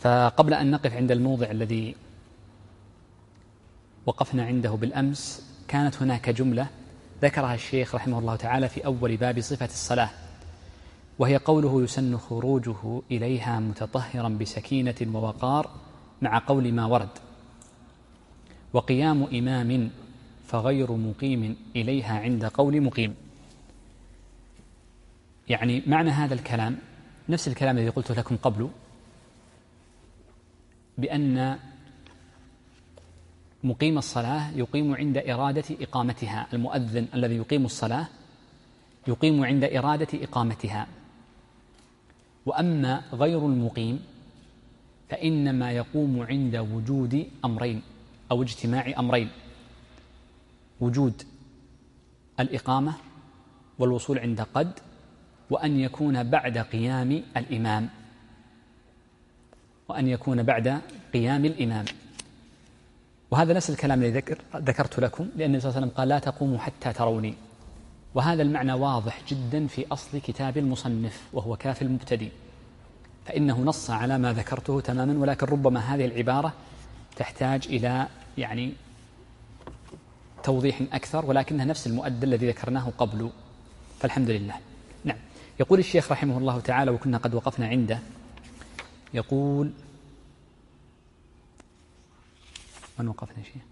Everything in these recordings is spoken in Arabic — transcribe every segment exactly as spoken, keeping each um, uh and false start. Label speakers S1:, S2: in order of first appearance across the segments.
S1: فقبل أن نقف عند الموضع الذي وقفنا عنده بالأمس، كانت هناك جملة ذكرها الشيخ رحمه الله تعالى في أول باب صفة الصلاة، وهي قوله: يسن خروجه إليها متطهرا بسكينة ووقار مع قول ما ورد، وقيام إمام فغير مقيم إليها عند قول مقيم. يعني معنى هذا الكلام نفس الكلام الذي قلته لكم قبل، بأن مقيم الصلاة يقيم عند إرادة إقامتها، المؤذن الذي يقيم الصلاة يقيم عند إرادة إقامتها، وأما غير المقيم فإنما يقوم عند وجود أمرين أو اجتماع أمرين: وجود الإقامة والوصول عند قد، وأن يكون بعد قيام الإمام وأن يكون بعد قيام الإمام وهذا نفس الكلام الذي ذكر ذكرت لكم، لأن النبي صلى الله عليه وسلم قال: لا تقوموا حتى تروني. وهذا المعنى واضح جدا في أصل كتاب المصنف وهو كافي المبتدئ، فإنه نص على ما ذكرته تماما، ولكن ربما هذه العبارة تحتاج إلى يعني توضيح أكثر، ولكنها نفس المؤدى الذي ذكرناه قبل، فالحمد لله. نعم. يقول الشيخ رحمه الله تعالى، وكنا قد وقفنا عنده، يقول: من وقفنا شيء؟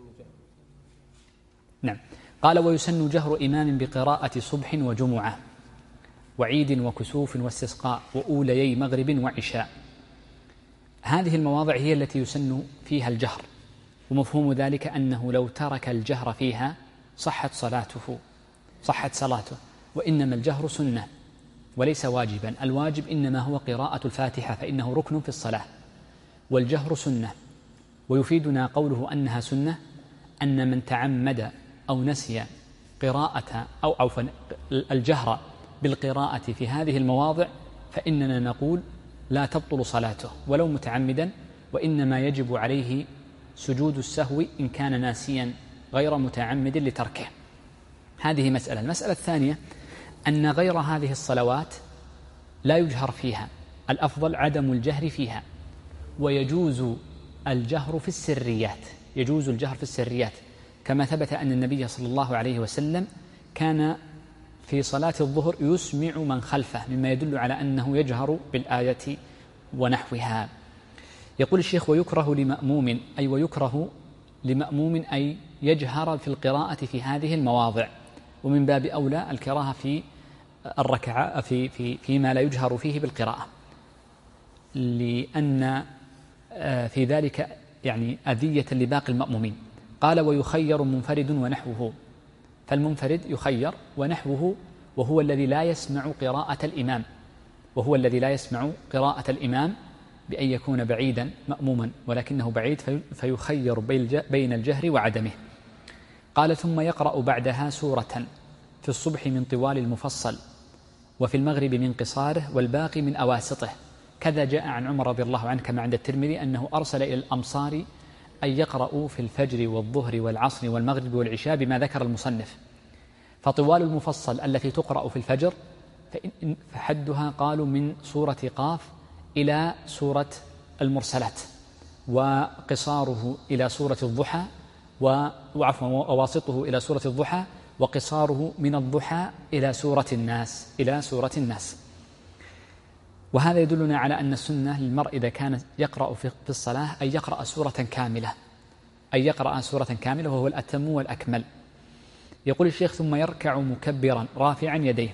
S1: نعم. قال: ويسن جهر إمام بقراءة صبح وجمعة وعيد وكسوف واستسقاء وأوليي مغرب وعشاء. هذه المواضع هي التي يسن فيها الجهر، ومفهوم ذلك أنه لو ترك الجهر فيها صحت صلاته صحت صلاته وإنما الجهر سنة وليس واجبا. الواجب إنما هو قراءة الفاتحة، فإنه ركن في الصلاة، والجهر سنة. ويفيدنا قوله أنها سنة أن من تعمد أو نسي قراءة أو عفوا الجهر بالقراءة في هذه المواضع فإننا نقول لا تبطل صلاته ولو متعمدا، وإنما يجب عليه سجود السهو إن كان ناسيا غير متعمد لتركه. هذه مسألة. المسألة الثانية أن غير هذه الصلوات لا يجهر فيها، الأفضل عدم الجهر فيها، ويجوز الجهر في السريات يجوز الجهر في السريات كما ثبت أن النبي صلى الله عليه وسلم كان في صلاة الظهر يسمع من خلفه، مما يدل على أنه يجهر بالآية ونحوها. يقول الشيخ: ويكره لمأموم، أي ويكره لمأموم أي يجهر في القراءة في هذه المواضع، ومن باب أولى الكراهة في الركعة في في فيما لا يجهر فيه بالقراءة، لأن في ذلك يعني أذية لباقي المأمومين. قال: ويخير منفرد ونحوه، فالمنفرد يخير ونحوه وهو الذي لا يسمع قراءة الإمام وهو الذي لا يسمع قراءة الإمام بأن يكون بعيدا مأموما ولكنه بعيد فيخير بين الجهر وعدمه. قال: ثم يقرأ بعدها سورة في الصبح من طوال المفصل، وفي المغرب من قصاره، والباقي من أواسطه. كذا جاء عن عمر رضي الله عنه كما عند الترمذي أنه أرسل إلى الأمصار أن يقرأوا في الفجر والظهر والعصر والمغرب والعشاء بما ذكر المصنف. فطوال المفصل التي تقرأ في الفجر فحدها قالوا من سورة قاف إلى سورة المرسلات، وقصاره إلى سورة الضحى وعفوا وواسطه إلى سورة الضحى، وقصاره من الضحى إلى سورة الناس إلى سورة الناس. وهذا يدلنا على أن السنة للمرء إذا كان يقرأ في الصلاة أن يقرأ سورة كاملة أن يقرأ سورة كاملة وهو الأتم والأكمل. يقول الشيخ: ثم يركع مكبرا رافعا يديه.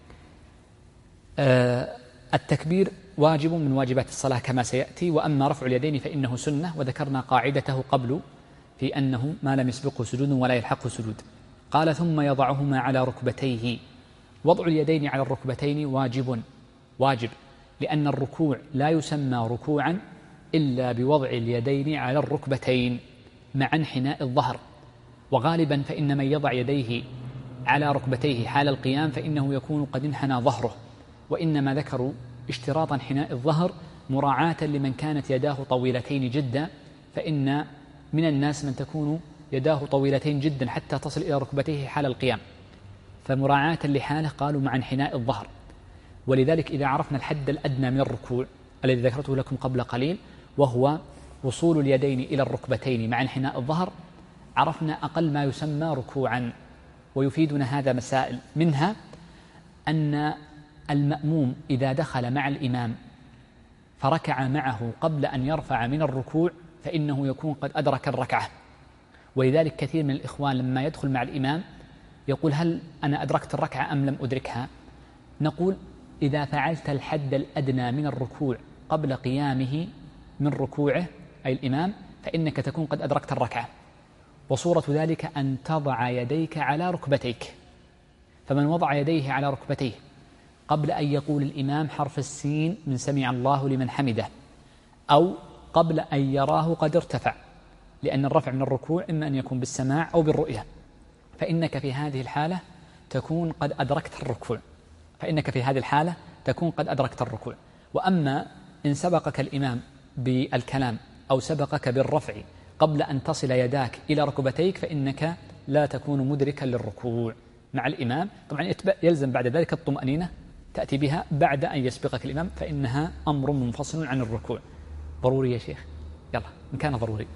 S1: آه التكبير واجب من واجبات الصلاة كما سيأتي، وأما رفع اليدين فإنه سنة، وذكرنا قاعدته قبل في أنه ما لم يسبقه سجود ولا يلحقه سجود. قال: ثم يضعهما على ركبتيه. وضع اليدين على الركبتين واجب واجب لأن الركوع لا يسمى ركوعا إلا بوضع اليدين على الركبتين مع انحناء الظهر، وغالبا فإن من يضع يديه على ركبتيه حال القيام فإنه يكون قد انحنى ظهره، وإنما ذكروا اشتراط انحناء الظهر مراعاة لمن كانت يداه طويلتين جدا، فإن من الناس من تكون يداه طويلتين جدا حتى تصل إلى ركبتيه حال القيام، فمراعاة لحاله قالوا مع انحناء الظهر. ولذلك إذا عرفنا الحد الأدنى من الركوع الذي ذكرته لكم قبل قليل، وهو وصول اليدين إلى الركبتين مع انحناء الظهر، عرفنا أقل ما يسمى ركوعا. ويفيدنا هذا مسائل، منها أن المأموم إذا دخل مع الإمام فركع معه قبل أن يرفع من الركوع فإنه يكون قد أدرك الركعة. ولذلك كثير من الإخوان لما يدخل مع الإمام يقول هل أنا أدركت الركعة أم لم أدركها؟ نقول إذا فعلت الحد الأدنى من الركوع قبل قيامه من ركوعه أي الإمام فإنك تكون قد أدركت الركعة. وصورة ذلك أن تضع يديك على ركبتيك، فمن وضع يديه على ركبتيه قبل أن يقول الإمام حرف السين من سمع الله لمن حمده، أو قبل أن يراه قد ارتفع، لأن الرفع من الركوع إما أن يكون بالسماع أو بالرؤية، فإنك في هذه الحالة تكون قد أدركت الركوع فإنك في هذه الحالة تكون قد أدركت الركوع. وأما إن سبقك الإمام بالكلام أو سبقك بالرفع قبل أن تصل يداك إلى ركبتيك فإنك لا تكون مدركا للركوع مع الإمام. طبعا يلزم بعد ذلك الطمأنينة تأتي بها بعد أن يسبقك الإمام، فإنها أمر منفصل عن الركوع. ضروري يا شيخ؟ يلا إن كان ضروري.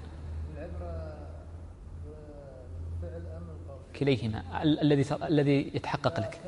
S1: كليهما الذي الذي يتحقق لك.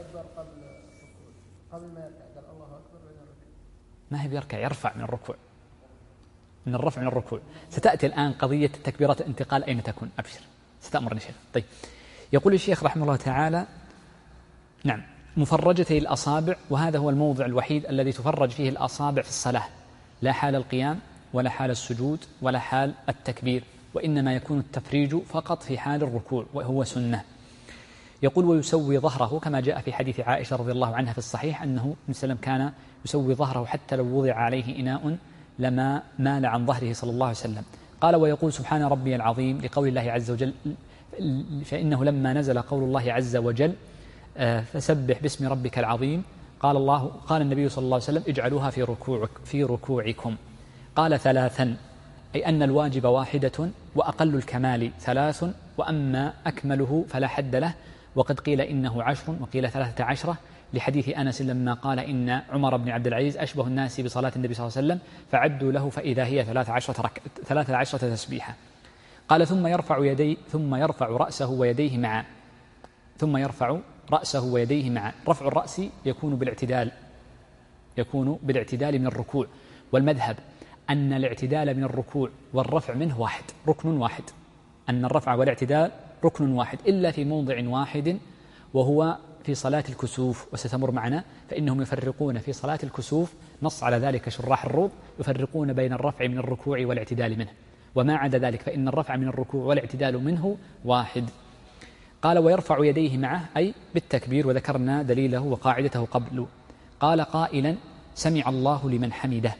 S1: ما هي بيركع، يرفع من الركوع، من الرفع من الركوع. ستأتي الآن قضية تكبيرات الانتقال أين تكون، أبشر ستأمرني شيخ. طيب، يقول الشيخ رحمه الله تعالى: نعم، مفرجتي الأصابع، وهذا هو الموضع الوحيد الذي تفرج فيه الأصابع في الصلاة، لا حال القيام ولا حال السجود ولا حال التكبير، وإنما يكون التفريج فقط في حال الركوع وهو سنة. يقول: ويسوي ظهره، كما جاء في حديث عائشة رضي الله عنها في الصحيح أنه صلى الله عليه وسلم كان يسوي ظهره حتى لو وضع عليه إناء لما مال عن ظهره صلى الله عليه وسلم. قال: ويقول سبحان ربي العظيم لقول الله عز وجل، فإنه لما نزل قول الله عز وجل فسبح باسم ربك العظيم، قال الله قال النبي صلى الله عليه وسلم: اجعلوها في ركوعك في ركوعكم. قال: ثلاثا، أي أن الواجب واحدة وأقل الكمال ثلاث، وأما أكمله فلا حد له، وقد قيل إنه عشر وقيل ثلاثة عشرة، لحديث أنس لما قال إن عمر بن عبد العزيز أشبه الناس بصلاة النبي صلى الله عليه وسلم فعدوا له فإذا هي ثلاثة عشرة رك... ثلاثة عشرة تسبيحة. قال: ثم يرفع يديه ثم يرفع رأسه ويديه معا ثم يرفع رأسه ويديه معا. رفع الرأس يكون بالاعتدال يكون بالاعتدال من الركوع، والمذهب أن الاعتدال من الركوع والرفع منه واحد، ركن واحد، أن الرفع والاعتدال ركن واحد، إلا في موضع واحد وهو في صلاة الكسوف، وستمر معنا، فإنهم يفرقون في صلاة الكسوف، نص على ذلك شراح الروض، يفرقون بين الرفع من الركوع والاعتدال منه، وما عدا ذلك فإن الرفع من الركوع والاعتدال منه واحد. قال: ويرفع يديه معه، أي بالتكبير، وذكرنا دليله وقاعدته قبل. قال قائلا: سمع الله لمن حمده،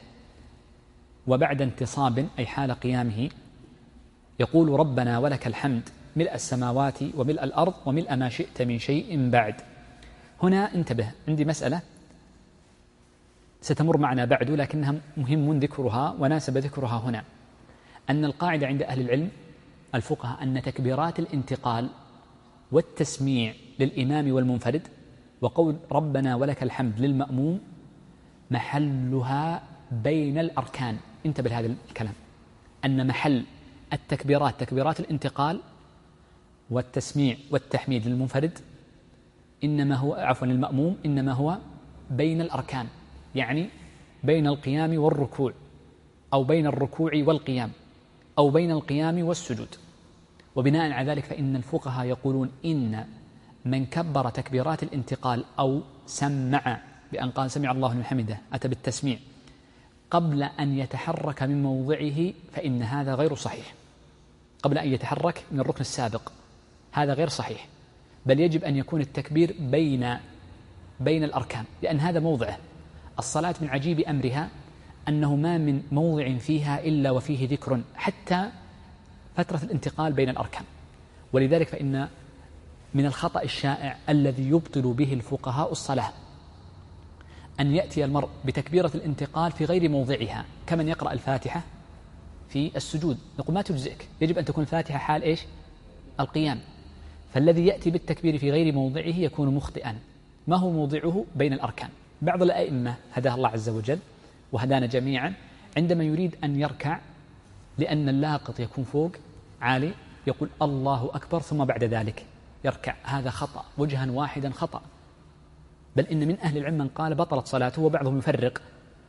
S1: وبعد انتصاب أي حال قيامه يقول: ربنا ولك الحمد ملء السماوات وملء الأرض وملء ما شئت من شيء بعد. هنا انتبه، عندي مسألة ستمر معنا بعد لكنها مهم ذكرها وناسب ذكرها هنا، أن القاعدة عند أهل العلم الفقهاء أن تكبيرات الانتقال والتسميع للإمام والمنفرد وقول ربنا ولك الحمد للمأموم محلها بين الأركان. انتبه لهذا الكلام، أن محل التكبيرات تكبيرات الانتقال والتسميع والتحميد للمنفرد إنما هو عفوا للمأموم إنما هو بين الأركان، يعني بين القيام والركوع، أو بين الركوع والقيام، أو بين القيام والسجود. وبناء على ذلك فإن الفقهاء يقولون إن من كبر تكبيرات الانتقال أو سمع بأن قال سمع الله لمن حمده أتى بالتسميع قبل أن يتحرك من موضعه فإن هذا غير صحيح، قبل أن يتحرك من الركن السابق، هذا غير صحيح، بل يجب أن يكون التكبير بين بين الأركان، لأن هذا موضعه. الصلاة من عجيب أمرها أنه ما من موضع فيها إلا وفيه ذكر حتى فترة الانتقال بين الأركان. ولذلك فإن من الخطأ الشائع الذي يبطل به الفقهاء الصلاة أن يأتي المرء بتكبيرة الانتقال في غير موضعها، كمن يقرأ الفاتحة في السجود، نقول ما تجزئك، يجب أن تكون الفاتحة حال إيش؟ القيام. فالذي يأتي بالتكبير في غير موضعه يكون مخطئا، ما هو موضعه؟ بين الأركان. بعض الأئمة هداه الله عز وجل وهدانا جميعا، عندما يريد أن يركع لأن اللاقط يكون فوق عالي يقول الله أكبر ثم بعد ذلك يركع. هذا خطأ وجها واحدا خطأ، بل إن من أهل العلم من قال بطلت صلاته، وبعضهم يفرق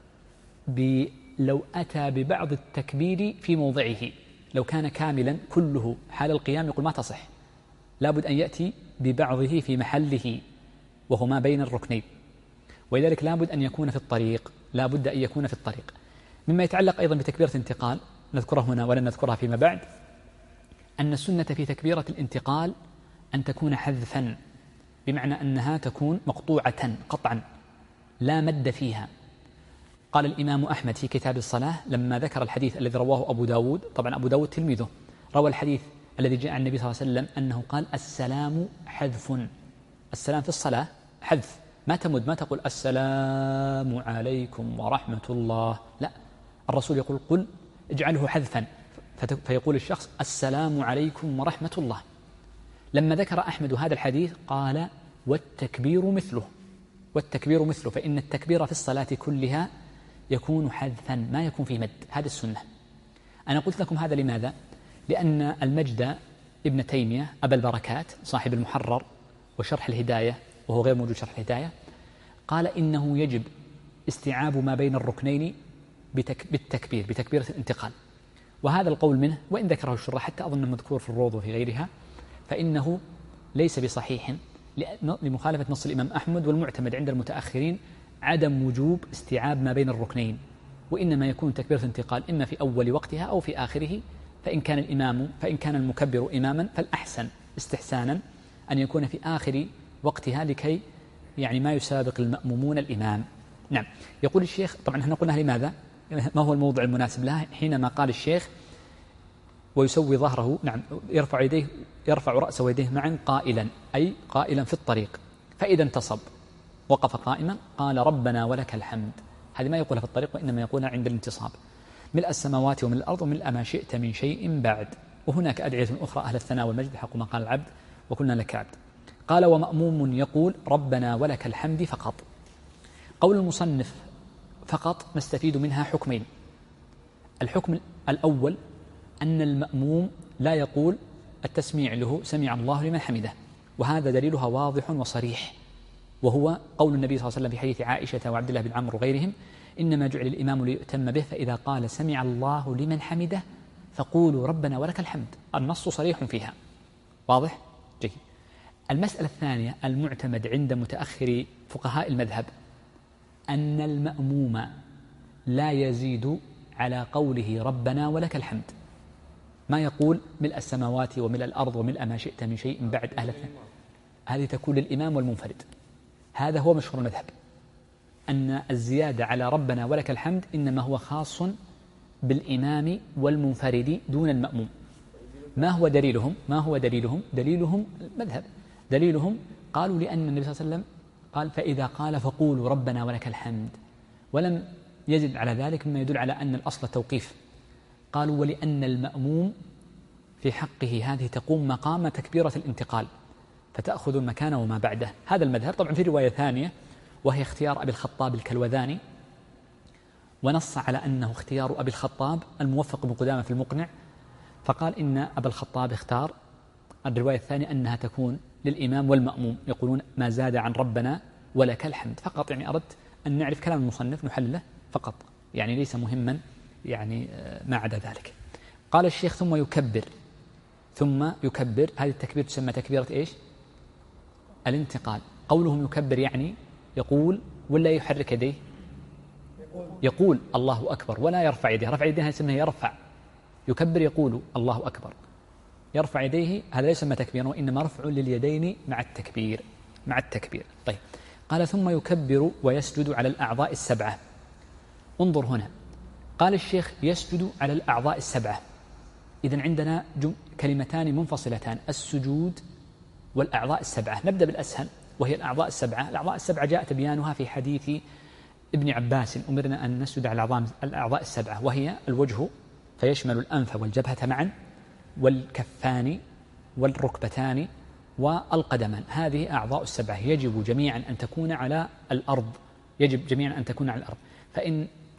S1: لو أتى ببعض التكبير في موضعه، لو كان كاملا كله حال القيام يقول ما تصح، لابد أن يأتي ببعضه في محله وهو ما بين الركنين، ولذلك لابد أن يكون في الطريق، لابد أن يكون في الطريق. مما يتعلق أيضا بتكبيرة الانتقال نذكره هنا ولن نذكرها فيما بعد، أن السنة في تكبيرة الانتقال أن تكون حذفا، بمعنى أنها تكون مقطوعة قطعا لا مد فيها. قال الإمام أحمد في كتاب الصلاة لما ذكر الحديث الذي رواه أبو داود، طبعا أبو داود تلميذه، روى الحديث الذي جاء عن النبي صلى الله عليه وسلم أنه قال السلام حذف، السلام في الصلاة حذف، ما تمد، ما تقول السلام عليكم ورحمة الله، لا، الرسول يقول قل اجعله حذفا، فيقول الشخص السلام عليكم ورحمة الله. لما ذكر أحمد هذا الحديث قال والتكبير مثله، والتكبير مثله، فإن التكبير في الصلاة كلها يكون حذفا ما يكون في مد، هذا السنة. أنا قلت لكم هذا لماذا؟ لأن المجد ابن تيمية أبا البركات صاحب المحرر وشرح الهداية، وهو غير موجود شرح الهداية، قال إنه يجب استيعاب ما بين الركنين بالتكبير، بتكبيرة الانتقال، وهذا القول منه وإن ذكره الشراح حتى أظن مذكور في الروض وفي غيرها، فإنه ليس بصحيح لمخالفة نص الإمام أحمد، والمعتمد عند المتأخرين عدم وجوب استيعاب ما بين الركنين، وإنما يكون تكبيرة الانتقال إما في أول وقتها أو في آخره، فإن كان الإمام فإن كان المكبر إماما فالأحسن استحسانا أن يكون في آخر وقتها لكي يعني ما يسابق المأمومون الإمام. نعم. يقول الشيخ، طبعا احنا قلنا لماذا، ما هو الموضع المناسب لها، حينما قال الشيخ ويسوي ظهره، نعم، يرفع يديه، يرفع رأسه ويديه معا قائلا، أي قائلا في الطريق، فإذا انتصب وقف قائما قال ربنا ولك الحمد، هذه ما يقولها في الطريق وإنما يقولها عند الانتصاب، ملء السماوات وملء الأرض وملء ما شئت من شيء بعد. وهناك أدعية أخرى أهل الثناء والمجد حق ما قال العبد وكنا لك عبد. قال ومأموم يقول ربنا ولك الحمد فقط. قول المصنف فقط نستفيد منها حكمين. الحكم الأول أن المأموم لا يقول التسميع له سمع الله لمن حمده، وهذا دليلها واضح وصريح، وهو قول النبي صلى الله عليه وسلم في حديث عائشة وعبد الله بن عمرو وغيرهم إنما جعل الإمام ليؤتم به، فإذا قال سمع الله لمن حمده فقولوا ربنا ولك الحمد، النص صريح فيها واضح جيد. المسألة الثانية المعتمد عند متأخر فقهاء المذهب أن المأموم لا يزيد على قوله ربنا ولك الحمد، ما يقول ملء السماوات وملء الأرض وملء ما شئت من شيء بعد أهل الثاني، هذه تكون للإمام والمنفرد. هذا هو مشهور المذهب، أن الزيادة على ربنا ولك الحمد إنما هو خاص بالإمام والمنفرد دون المأموم. ما هو دليلهم؟ ما هو دليلهم؟ دليلهم المذهب، دليلهم قالوا لأن النبي صلى الله عليه وسلم قال فإذا قال فقولوا ربنا ولك الحمد، ولم يزد على ذلك مما يدل على أن الأصل توقيف. قالوا ولأن المأموم في حقه هذه تقوم مقام تكبيرة الانتقال فتأخذ المكان وما بعده، هذا المذهب. طبعا في رواية ثانية وهي اختيار أبي الخطاب الكلوذاني، ونص على أنه اختيار أبي الخطاب الموفق بن قدامة في المقنع، فقال إن أبا الخطاب اختار الرواية الثانية أنها تكون للإمام والمأموم، يقولون ما زاد عن ربنا ولك الحمد فقط، يعني أردت أن نعرف كلام المصنف نحلله فقط، يعني ليس مهما يعني ما عدا ذلك. قال الشيخ ثم يكبر، ثم يكبر، هذه التكبير تسمى تكبيرة إيش؟ الانتقال. قولهم يكبر يعني يقول ولا يحرك يديه؟ يقول الله أكبر ولا يرفع يديه، رفع يديه يسمى يرفع، يكبر يقول الله أكبر، يرفع يديه هذا ليس ما تكبير وإنما رفع لليدين مع التكبير، مع التكبير. طيب قال ثم يكبر ويسجد على الأعضاء السبعة. انظر هنا، قال الشيخ يسجد على الأعضاء السبعة، إذن عندنا كلمتان منفصلتان، السجود والأعضاء السبعة. نبدأ بالأسهل وهي الأعضاء السبعة. الأعضاء السبعة جاء تبيانها في حديث ابن عباس أمرنا أن نسجد على الأعضاء السبعة، وهي الوجه فيشمل الأنف والجبهة معا والكفان والركبتان والقدمان، هذه أعضاء السبعة يجب جميعا أن تكون على الأرض، يجب جميعا أن تكون على الأرض. فإن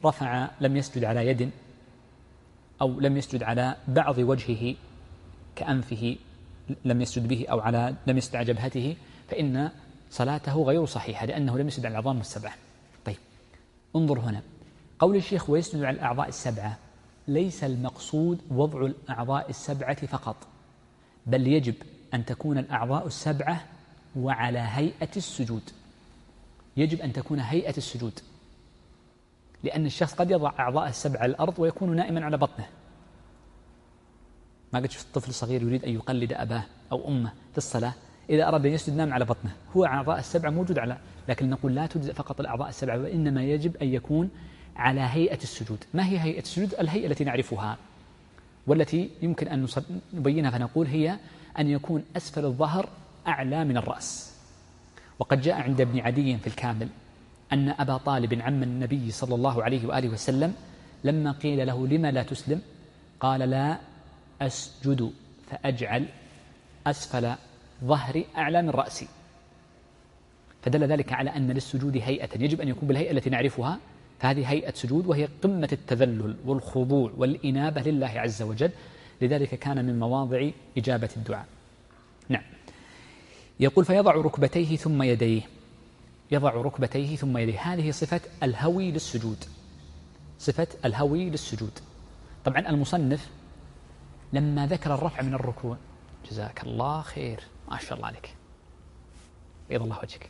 S1: رفع لم يسجد على يد أو لم يسجد على بعض وجهه كأنفه لم يسجد به أو على لم يسجد على جبهته فإن صلاته غير صحيحة لأنه لم يسجد على العظام السبعة. طيب انظر هنا قول الشيخ ويسجد على الأعضاء السبعة، ليس المقصود وضع الأعضاء السبعة فقط، بل يجب أن تكون الأعضاء السبعة وعلى هيئة السجود، يجب أن تكون هيئة السجود، لأن الشخص قد يضع أعضاء السبعة على الأرض ويكون نائما على بطنه. ما قد شفت طفل صغير يريد أن يقلد أباه أو أمه في الصلاة، إذا أراد أن يسجد نام على بطنه، هو أعضاء السبعة موجود على، لكن نقول لا تجزئ فقط الأعضاء السبعة، وإنما يجب أن يكون على هيئة السجود. ما هي هيئة السجود؟ الهيئة التي نعرفها والتي يمكن أن نبينها فنقول هي أن يكون أسفل الظهر أعلى من الرأس. وقد جاء عند ابن عدي في الكامل أن أبا طالب عم النبي صلى الله عليه وآله وسلم لما قيل له لما لا تسلم قال لا أسجد فأجعل أسفل ظهري أعلى من رأسي، فدل ذلك على أن للسجود هيئة يجب أن يكون بالهيئة التي نعرفها، فهذه هيئة سجود وهي قمة التذلل والخضوع والإنابة لله عز وجل، لذلك كان من مواضع إجابة الدعاء. نعم. يقول فيضع ركبتيه ثم يديه، يضع ركبتيه ثم يديه، هذه صفة الهوي للسجود، صفة الهوي للسجود. طبعا المصنف لما ذكر الرفع من الركوع، جزاك الله خير ما شاء الله عليك بيض الله وجهك،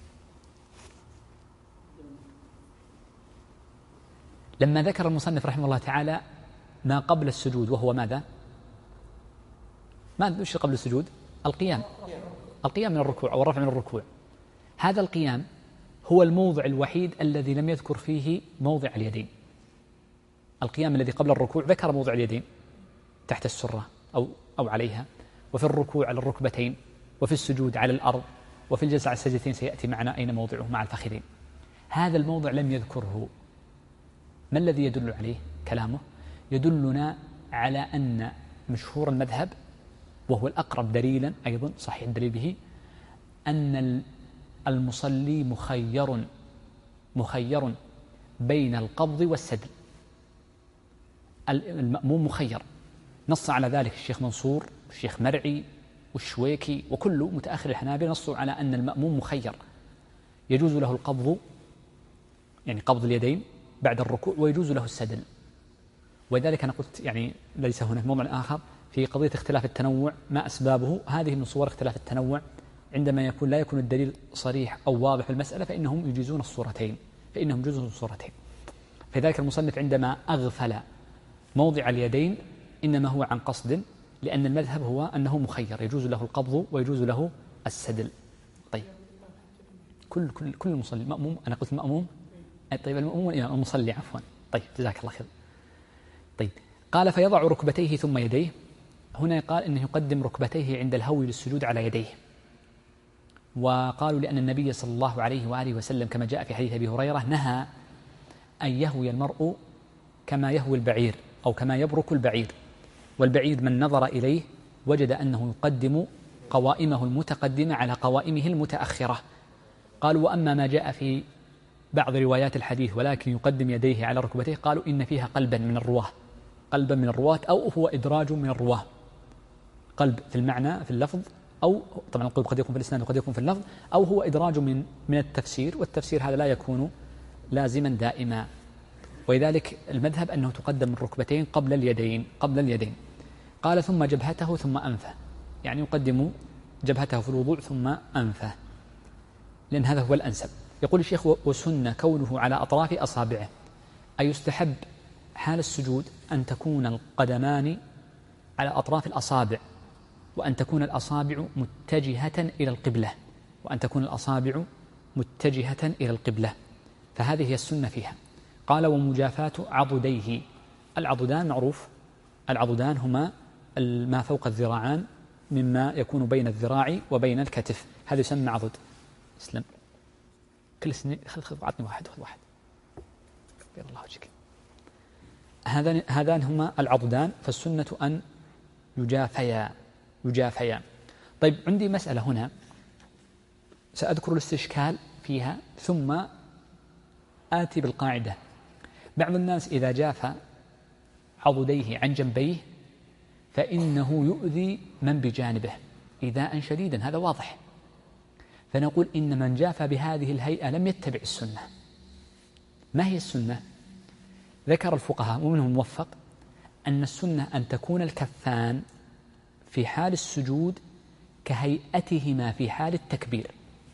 S1: لما ذكر المصنف رحمه الله تعالى ما قبل السجود وهو ماذا؟ ما وش قبل السجود؟ القيام، القيام من الركوع أو الرفع من الركوع. هذا القيام هو الموضع الوحيد الذي لم يذكر فيه موضع اليدين. القيام الذي قبل الركوع ذكر موضع اليدين تحت السرة أو أو عليها، وفي الركوع على الركبتين، وفي السجود على الأرض، وفي الجلسة على السجدتين سيأتي معنا أين موضعه مع الفخذين. هذا الموضع لم يذكره. ما الذي يدل عليه كلامه؟ يدلنا على أن مشهور المذهب وهو الأقرب دليلا أيضا صحيح الدليل به أن المصلي مخير مخير بين القبض والسدل. المأموم مخير، نص على ذلك الشيخ منصور والشيخ مرعي والشويكي وكل متأخر الحنابلة نصوا على أن المأموم مخير، يجوز له القبض يعني قبض اليدين بعد الركوع ويجوز له السدل. ولذلك أنا قلت يعني ليس هناك موضع آخر في قضية اختلاف التنوع ما أسبابه. هذه من صور اختلاف التنوع عندما يكون لا يكون الدليل صريح أو واضح في المسألة فإنهم يجيزون الصورتين فإنهم يجوزون الصورتين. فذلك المصنف عندما أغفل موضع اليدين إنما هو عن قصد، لأن المذهب هو أنه مخير يجوز له القبض ويجوز له السدل. طيب كل كل كل المصلي مأموم، أنا قلت المأموم طيب المأموم والإمام المصلي عفوا. طيب جزاك الله خير. طيب قال فيضع ركبتيه ثم يديه، هنا قال إنه يقدم ركبتيه عند الهوي للسجود على يديه، وقالوا لأن النبي صلى الله عليه وآله وسلم كما جاء في حديث أبي هريرة نهى أن يهوي المرء كما يهوي البعير أو كما يبرك البعير، والبعير من نظر إليه وجد أنه يقدم قوائمه المتقدمة على قوائمه المتأخرة. قالوا وأما ما جاء في بعض روايات الحديث ولكن يقدم يديه على ركبتيه قالوا إن فيها قلبا من الرواه، قلبا من الرواة أو هو إدراج من الرواه، قلب في المعنى في اللفظ، أو طبعا القلب قد يكون في الإسناد وقد يكون في اللفظ، أو هو إدراج من من التفسير، والتفسير هذا لا يكون لازما دائما. ولذلك المذهب أنه تقدم الركبتين قبل اليدين قبل اليدين. قال ثم جبهته ثم أنفه، يعني يقدم جبهته في الوضوء ثم أنفه لأن هذا هو الأنسب. يقول الشيخ وسن كونه على أطراف أصابعه، أي يستحب حال السجود أن تكون القدمان على أطراف الأصابع، وأن تكون الأصابع متجهة إلى القبلة، وأن تكون الأصابع متجهة إلى القبلة، فهذه هي السنة فيها. قال ومجافاة عضديه، العضدان معروف، العضدان هما ما فوق الذراعان مما يكون بين الذراع وبين الكتف، هذا يسمى عضد. اسلم كل سنة خذ خذ عطني واحد خذ واحد بيض الله وجهك. هذان هذان هما العضدان، فالسنة أن يجافيا يجافيا. طيب عندي مسألة هنا سأذكر الاستشكال فيها ثم آتي بالقاعدة. بعض الناس إذا جاف عضديه عن جنبيه فإنه يؤذي من بجانبه إيذاء شديدا، هذا واضح. فنقول إن من جاف بهذه الهيئة لم يتبع السنة. ما هي السنة؟ ذكر الفقهاء ومنهم موفق أن السنة أن تكون الكفان في حال السجود كهيئتهما في حال التكبير،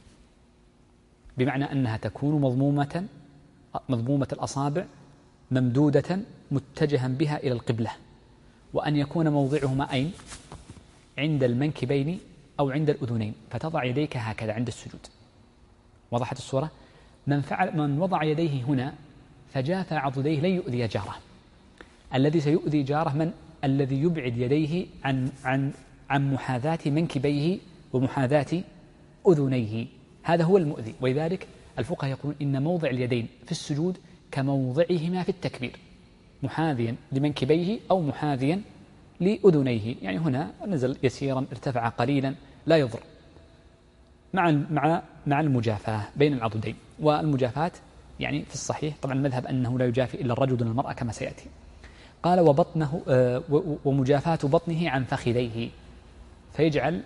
S1: بمعنى أنها تكون مضمومة مضمومة الأصابع ممدودة متجها بها إلى القبلة، وأن يكون موضعهما أين؟ عند المنكبين أو عند الأذنين، فتضع يديك هكذا عند السجود. وضحت الصورة؟ من فعل من وضع يديه هنا فجاف عضديه لن يؤذي جاره. الذي سيؤذي جاره من الذي يبعد يديه عن عن عن محاذاة منكبيه ومحاذاة أذنيه، هذا هو المؤذي. ولذلك الفقهاء يقولون إن موضع اليدين في السجود كموضعهما في التكبير، محاذيا لمنكبيه أو محاذيا لأذنيه، يعني هنا نزل يسيرا ارتفع قليلا لا يضر، مع مع مع المجافاة بين العضدين. والمجافاة يعني في الصحيح طبعا المذهب أنه لا يجافي إلا الرجل والمرأة كما سيأتي. قال وبطنه آه ومجافاة بطنه عن فخذيه، فيجعل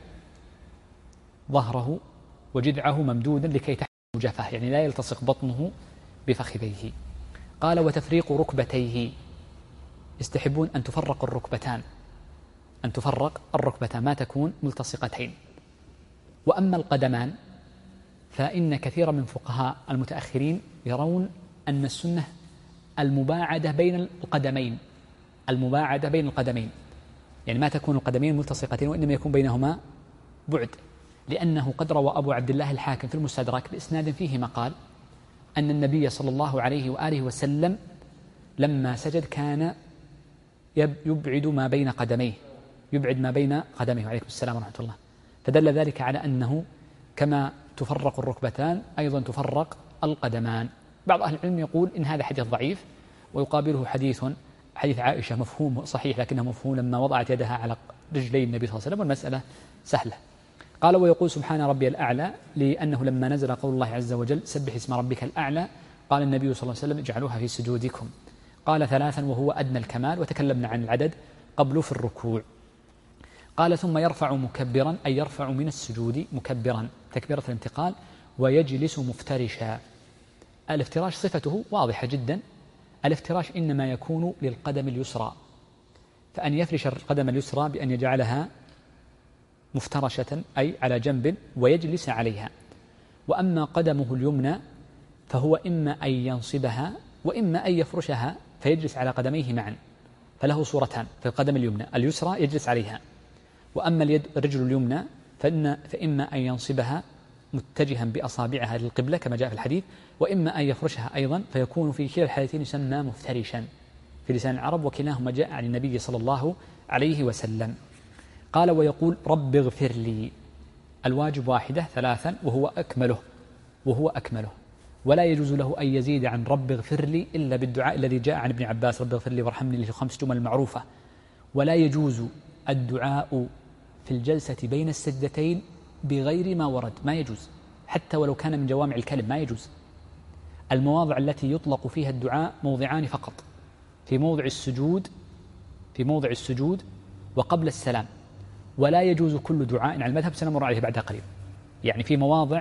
S1: ظهره وجذعه ممدودا لكي تحمل المجافاة، يعني لا يلتصق بطنه بفخذيه. قال وتفريق ركبتيه، يستحبون أن تفرق الركبتان أن تفرق الركبتان ما تكون ملتصقتين. وأما القدمان فإن كثير من فقهاء المتأخرين يرون أن السنة المباعدة بين القدمين المباعدة بين القدمين يعني ما تكون القدمين ملتصقتين وإنما يكون بينهما بعد، لأنه قد روى أبو عبد الله الحاكم في المستدرك بإسناد فيه مقال أن النبي صلى الله عليه وآله وسلم لما سجد كان يبعد ما بين قدميه يبعد ما بين قدميه وعليكم السلام ورحمة الله. فدل ذلك على أنه كما تفرق الركبتان أيضا تفرق القدمان. بعض أهل العلم يقول إن هذا حديث ضعيف، ويقابله حديث حديث عائشة مفهوم صحيح لكنه مفهوم لما وضعت يدها على رجلي النبي صلى الله عليه وسلم، والمسألة سهلة. قال ويقول سبحان ربي الأعلى، لأنه لما نزل قول الله عز وجل سبح اسم ربك الأعلى قال النبي صلى الله عليه وسلم اجعلوها في سجودكم. قال ثلاثا وهو أدنى الكمال، وتكلمنا عن العدد قبل في الركوع. قال ثم يرفع مكبرا، أي يرفع من السجود مكبرا تكبيرة الانتقال، ويجلس مفترشا. الافتراش صفته واضحة جدا، الافتراش إنما يكون للقدم اليسرى، فأن يفرش القدم اليسرى بأن يجعلها مفترشة أي على جنب ويجلس عليها. وأما قدمه اليمنى فهو إما أن ينصبها وإما أن يفرشها فيجلس على قدميه معا، فله صورتان في القدم اليمنى، اليسرى يجلس عليها، وأما اليد الرجل اليمنى فإن فإما أن ينصبها متجها بأصابعها للقبلة كما جاء في الحديث، وإما أن يفرشها أيضا، فيكون في كلا الحالتين يسمى مفترشا في لسان العرب، وكلاهما جاء عن النبي صلى الله عليه وسلم. قال ويقول رب اغفر لي، الواجب واحدة ثلاثا وهو أكمله وهو أكمله ولا يجوز له أن يزيد عن رب اغفر لي إلا بالدعاء الذي جاء عن ابن عباس رب اغفر لي وارحمني له خمس جمل معروفة. ولا يجوز الدعاء في الجلسة بين السجدتين بغير ما ورد، ما يجوز حتى ولو كان من جوامع الكلم، ما يجوز. المواضع التي يطلق فيها الدعاء موضعان فقط، في موضع السجود في موضع السجود وقبل السلام، ولا يجوز كل دعاء على المذهب سنمر عليه بعد قليل. يعني في مواضع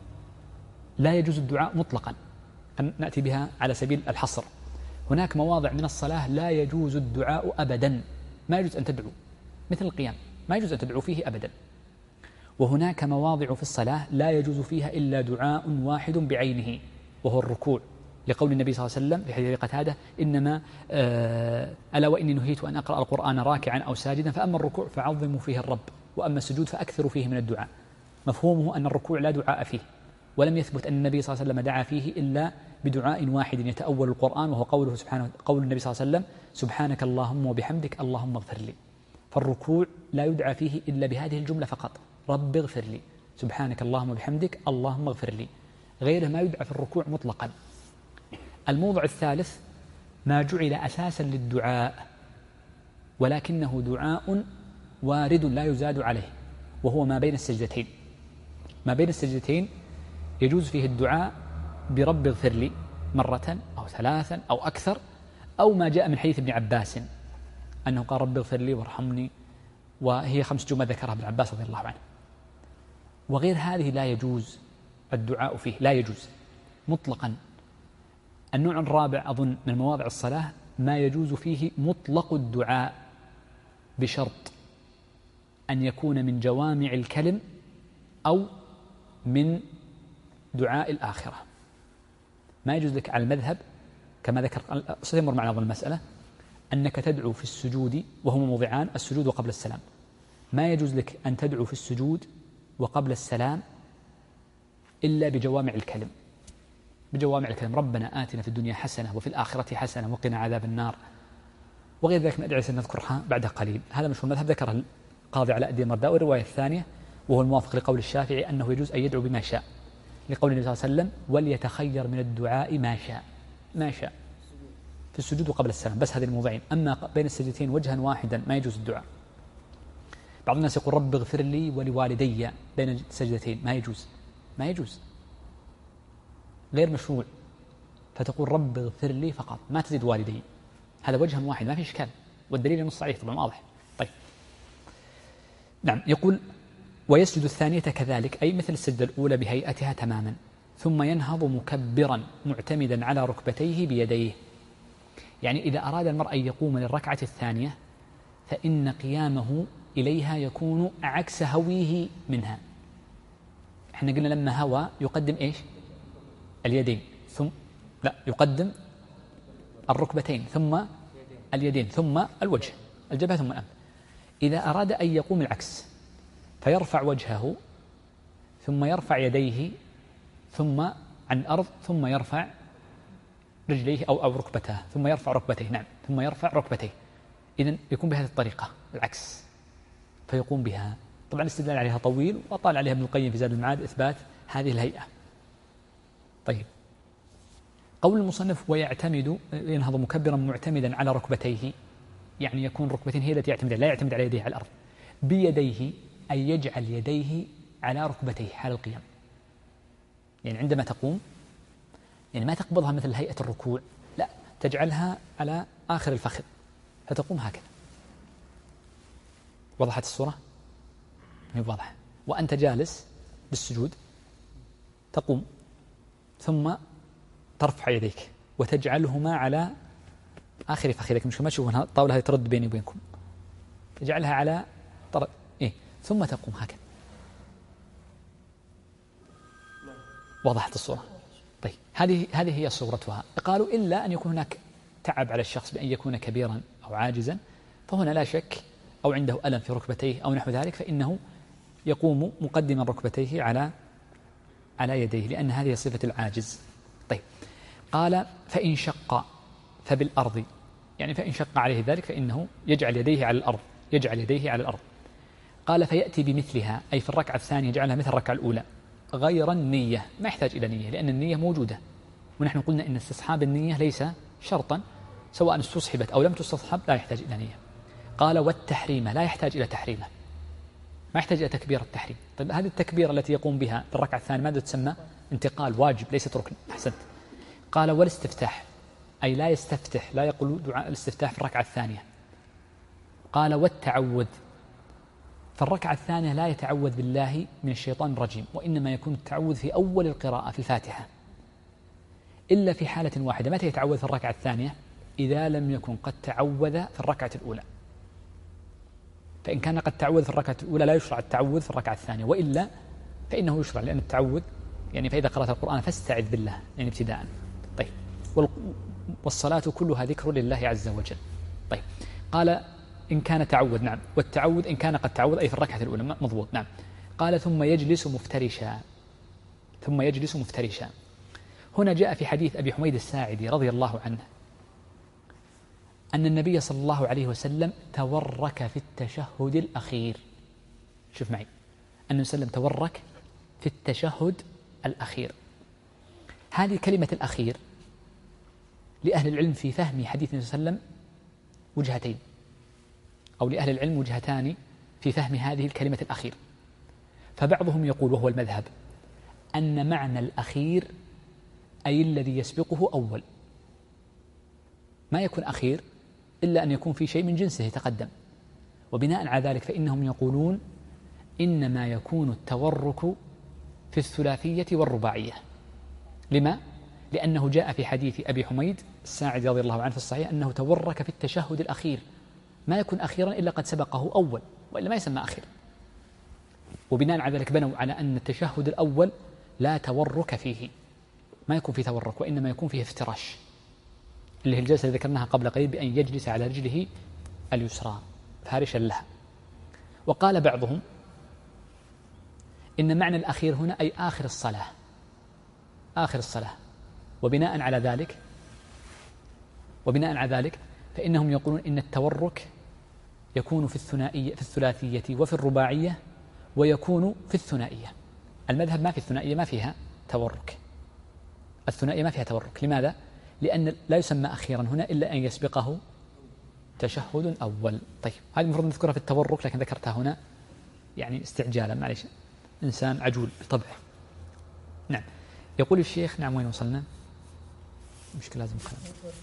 S1: لا يجوز الدعاء مطلقا أن نأتي بها على سبيل الحصر. هناك مواضع من الصلاة لا يجوز الدعاء أبدا، ما يجوز أن تدعو، مثل القيام ما يجوز أن تدعو فيه أبدا. وهناك مواضع في الصلاة لا يجوز فيها إلا دعاء واحد بعينه وهو الركوع، لقول النبي صلى الله عليه وسلم في حديث قتادة إنما آه ألا وإني نهيت أن أقرأ القرآن راكعا أو ساجدا، فأما الركوع فعظموا فيه الرب وأما السجود فأكثروا فيه من الدعاء. مفهومه أن الركوع لا دعاء فيه، ولم يثبت أن النبي صلى الله عليه وسلم دعا فيه إلا بدعاء واحد يتأول القرآن، وهو قوله سبحانه قول النبي صلى الله عليه وسلم سبحانك اللهم وبحمدك اللهم اغفر لي. فالركوع لا يدعى فيه إلا بهذه الجملة فقط، رب اغفر لي سبحانك اللهم وبحمدك اللهم اغفر لي، غيره ما يدعى في الركوع مطلقا. الموضع الثالث ما جعل أساسا للدعاء ولكنه دعاء وارد لا يزاد عليه، وهو ما بين السجدتين. ما بين السجدتين يجوز فيه الدعاء برب اغفر لي مرة أو ثلاثا أو أكثر، أو ما جاء من حديث ابن عباس أنه قال رب اغفر لي وارحمني، وهي خمس جمل ذكرها ابن عباس رضي الله عنه. وغير هذه لا يجوز الدعاء فيه، لا يجوز مطلقا. النوع الرابع أظن من مواضع الصلاة ما يجوز فيه مطلق الدعاء بشرط أن يكون من جوامع الكلم أو من دعاء الآخرة. ما يجوز لك على المذهب كما ذكر سيمر معنا أظن المسألة أنك تدعو في السجود، وهما موضعان السجود وقبل السلام. ما يجوز لك أن تدعو في السجود وقبل السلام إلا بجوامع الكلم، بجوامع الكلم ربنا آتنا في الدنيا حسنة وفي الآخرة حسنة وقنا عذاب النار وغير ذلك من الأدعية سنذكرها بعد قليل. هذا مشهور المذهب ذكره القاضي علاء الدين المرداوي. الرواية الثانية وهو الموافق لقول الشافعي أنه يجوز أن يدعو بما شاء، لقول النبي صلى الله عليه وسلم وليتخير من الدعاء ما شاء، ما شاء في السجود وقبل السلام، بس هذه الموضعين. أما بين السجدتين وجها واحدا ما يجوز الدعاء. بعض الناس يقول رب اغفر لي ولوالدي بين السجدتين، ما يجوز، ما يجوز، غير مشروع. فتقول رب اغفر لي فقط، ما تزيد والدي، هذا وجها واحد ما في إشكال، والدليل نص عليه طبعا واضح. طيب نعم، يقول ويسجد الثانية كذلك، أي مثل السجدة الأولى بهيئتها تماما، ثم ينهض مكبرا معتمدا على ركبتيه بيديه. يعني إذا أراد المرء أن يقوم للركعة الثانية فإن قيامه إليها يكون عكس هويه منها. احنا قلنا لما هوى يقدم إيش؟ اليدين، ثم لا يقدم الركبتين ثم اليدين ثم الوجه، الجبهة ثم الأنف. إذا أراد أن يقوم العكس فيرفع وجهه ثم يرفع يديه ثم عن الأرض ثم يرفع رجليه أو أو ركبته ثم يرفع ركبتيه، نعم ثم يرفع ركبتيه. إذن يكون بهذه الطريقة العكس فيقوم بها. طبعا الاستدلال عليها طويل وطال عليها ابن القيم في زاد المعاد إثبات هذه الهيئة. طيب قول المصنف ويعتمد ينهض مكبرا معتمدا على ركبتيه، يعني يكون ركبتين هي التي يعتمد، لا يعتمد على يديه على الأرض. بيديه أن يجعل يديه على ركبتيه حال القيام، يعني عندما تقوم يعني ما تقبضها مثل هيئة الركوع، لا تجعلها على آخر الفخذ فتقوم هكذا. وضحت الصورة؟ هي واضحة. وأنت جالس بالسجود تقوم ثم ترفع يديك وتجعلهما على آخر فخذك، مش ما تشوفون الطاولة هذه ترد بيني وبينكم، تجعلها على طرف إيه ثم تقوم هكذا. وضحت الصورة؟ طيب هذه هذه هي صورتها. قالوا إلا أن يكون هناك تعب على الشخص بأن يكون كبيرا أو عاجزا، فهنا لا شك، أو عنده ألم في ركبتيه أو نحو ذلك، فإنه يقوم مقدما ركبتيه على على يديه، لأن هذه صفة العاجز. طيب قال فإن شق فبالأرض، يعني فإن شق عليه ذلك فإنه يجعل يديه على الأرض، يجعل يديه على الأرض. قال فيأتي بمثلها، أي في الركعة الثانية يجعلها مثل الركعة الأولى غير النية، ما يحتاج إلى نية لأن النية موجودة، ونحن قلنا إن استصحاب النية ليس شرطا، سواء استصحبت أو لم تستصحب لا يحتاج إلى نية. قال والتحريمة، لا يحتاج إلى تحريمة، ما يحتاج إلى تكبير التحريم. طيب هذه التكبيرة التي يقوم بها في الركعة الثانية ماذا تسمى؟ انتقال، واجب ليست ركن. أحسنت. قال والاستفتاح، أي لا يستفتح، لا يقول دعاء الاستفتاح في الركعة الثانية. قال والتعوذ، في الركعة الثانية لا يتعوذ بالله من الشيطان الرجيم، وإنما يكون التعوذ في أول القراءة في الفاتحة، إلا في حالة واحدة. متى يتعوذ في الركعة الثانية؟ إذا لم يكن قد تعوذ في الركعة الأولى، فإن كان قد تعوذ في الركعة الأولى لا يشرع التعوذ في الركعة الثانية، وإلا فإنه يشرع، لأن التعوذ يعني فإذا قرأت القرآن فاستعذ بالله يعني ابتداء. طيب والصلاة كلها ذكر لله عز وجل. طيب قال إن كان تعوذ، نعم، والتعوذ إن كان قد تعوذ أي في الركعة الأولى مضبوط، نعم. قال ثم يجلس مفترشا، ثم يجلس مفترشا. هنا جاء في حديث أبي حميد الساعدي رضي الله عنه أن النبي صلى الله عليه وسلم تورك في التشهد الأخير. شوف معي، أن وسلم تورك في التشهد الأخير. هذه كلمة الأخير لأهل العلم في فهم حديث النبي صلى الله عليه وسلم وجهتين، أو لأهل العلم وجهتان في فهم هذه الكلمة الأخير. فبعضهم يقول وهو المذهب أن معنى الأخير أي الذي يسبقه أول، ما يكون أخير إلا أن يكون في شيء من جنسه يتقدم. وبناء على ذلك فإنهم يقولون إنما يكون التورك في الثلاثية والرباعية. لما؟ لأنه جاء في حديث أبي حميد الساعدي رضي الله عنه في الصحيح أنه تورك في التشهد الأخير، ما يكون أخيرا إلا قد سبقه أول، وإلا ما يسمى أخير. وبناء على ذلك بنوا على أن التشهد الأول لا تورك فيه، ما يكون فيه تورك، وإنما يكون فيه افتراش، اللي هي الجلسة اللي ذكرناها قبل قليل بأن يجلس على رجله اليسرى فارشا لها. وقال بعضهم إن معنى الأخير هنا أي آخر الصلاة، آخر الصلاة. وبناء على ذلك وبناء على ذلك فإنهم يقولون إن التورك يكون في الثنائية في الثلاثية وفي الرباعية، ويكون في الثنائية. المذهب ما في الثنائية ما فيها تورك، الثنائية ما فيها تورك. لماذا؟ لأن لا يسمى أخيرا هنا إلا أن يسبقه تشهد أول. طيب هذه المفروض نذكرها في التورك، لكن ذكرتها هنا يعني استعجالا، معليش، إنسان عجول بطبعه. نعم. يقول الشيخ، نعم وين وصلنا؟ مشكلة لازم خلنا.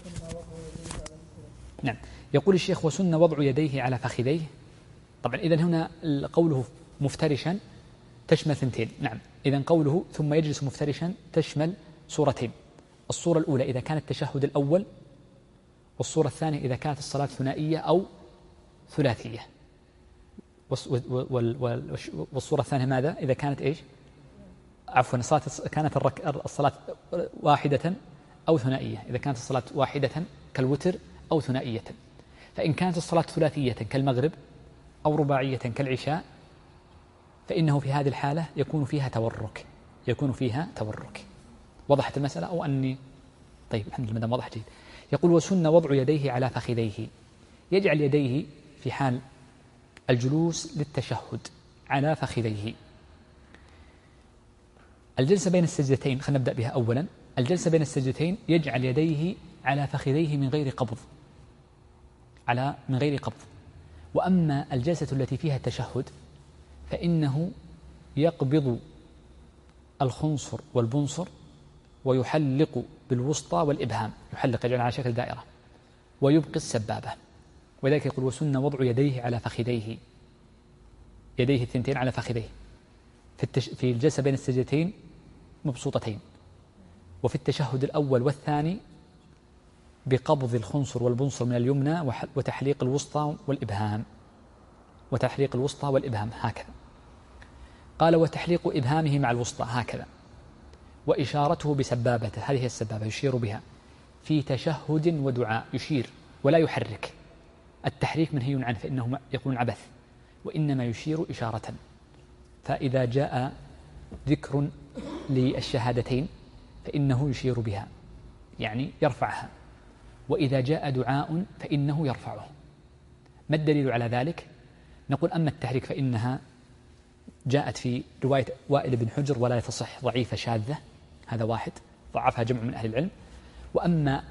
S1: نعم. يقول الشيخ وسن وضع يديه على فخذيه. طبعا إذن هنا قوله مفترشا تشمل ثنتين. نعم. إذن قوله ثم يجلس مفترشا تشمل صورتين. الصورة الأولى إذا كان التشهد الأول، والصورة الثانية إذا كانت الصلاة ثنائية أو ثلاثية. والصورة الثانية ماذا؟ إذا كانت إيش؟ عفوا الصلاة كانت الصلاة واحدة أو ثنائية، إذا كانت الصلاة واحدة كالوتر أو ثنائية. فإن كانت الصلاة ثلاثية كالمغرب أو رباعية كالعشاء فإنه في هذه الحالة يكون فيها تورك، يكون فيها تورك. وضحت المسألة أو أني؟ طيب الحمد لله مدام وضح جيد. يقول وسن وضع يديه على فخذيه، يجعل يديه في حال الجلوس للتشهد على فخذيه. الجلسة بين السجدتين خلينا نبدأ بها أولا. الجلسة بين السجدتين يجعل يديه على فخذيه من غير قبض، على من غير قبض. وأما الجلسة التي فيها التشهد فإنه يقبض الخنصر والبنصر ويحلق بالوسطى والإبهام، يحلق يجعل على شكل دائرة، ويبقي السبابة. وذلك يقول وسن وضع يديه على فخذيه، يديه الثنتين على فخذيه في, التش... في الجلسة بين السجدتين مبسوطتين، وفي التشهد الأول والثاني بقبض الخنصر والبنصر من اليمنى وتحليق الوسطى والإبهام، وتحليق الوسطى والإبهام هكذا. قال وتحليق إبهامه مع الوسطى هكذا، وإشارته بسبابته، هذه هي السبابة يشير بها في تشهد ودعاء، يشير ولا يحرك. التحريك منهي عنه فإنه يكون عبث، وإنما يشير إشارة. فإذا جاء ذكر للشهادتين فإنه يشير بها يعني يرفعها، وإذا جاء دعاء فإنه يرفعه. ما الدليل على ذلك؟ نقول أما التحريك فإنها جاءت في رواية وائل بن حجر ولا تصح، ضعيفة شاذة، هذا واحد ضعفها جمع من أهل العلم. وأما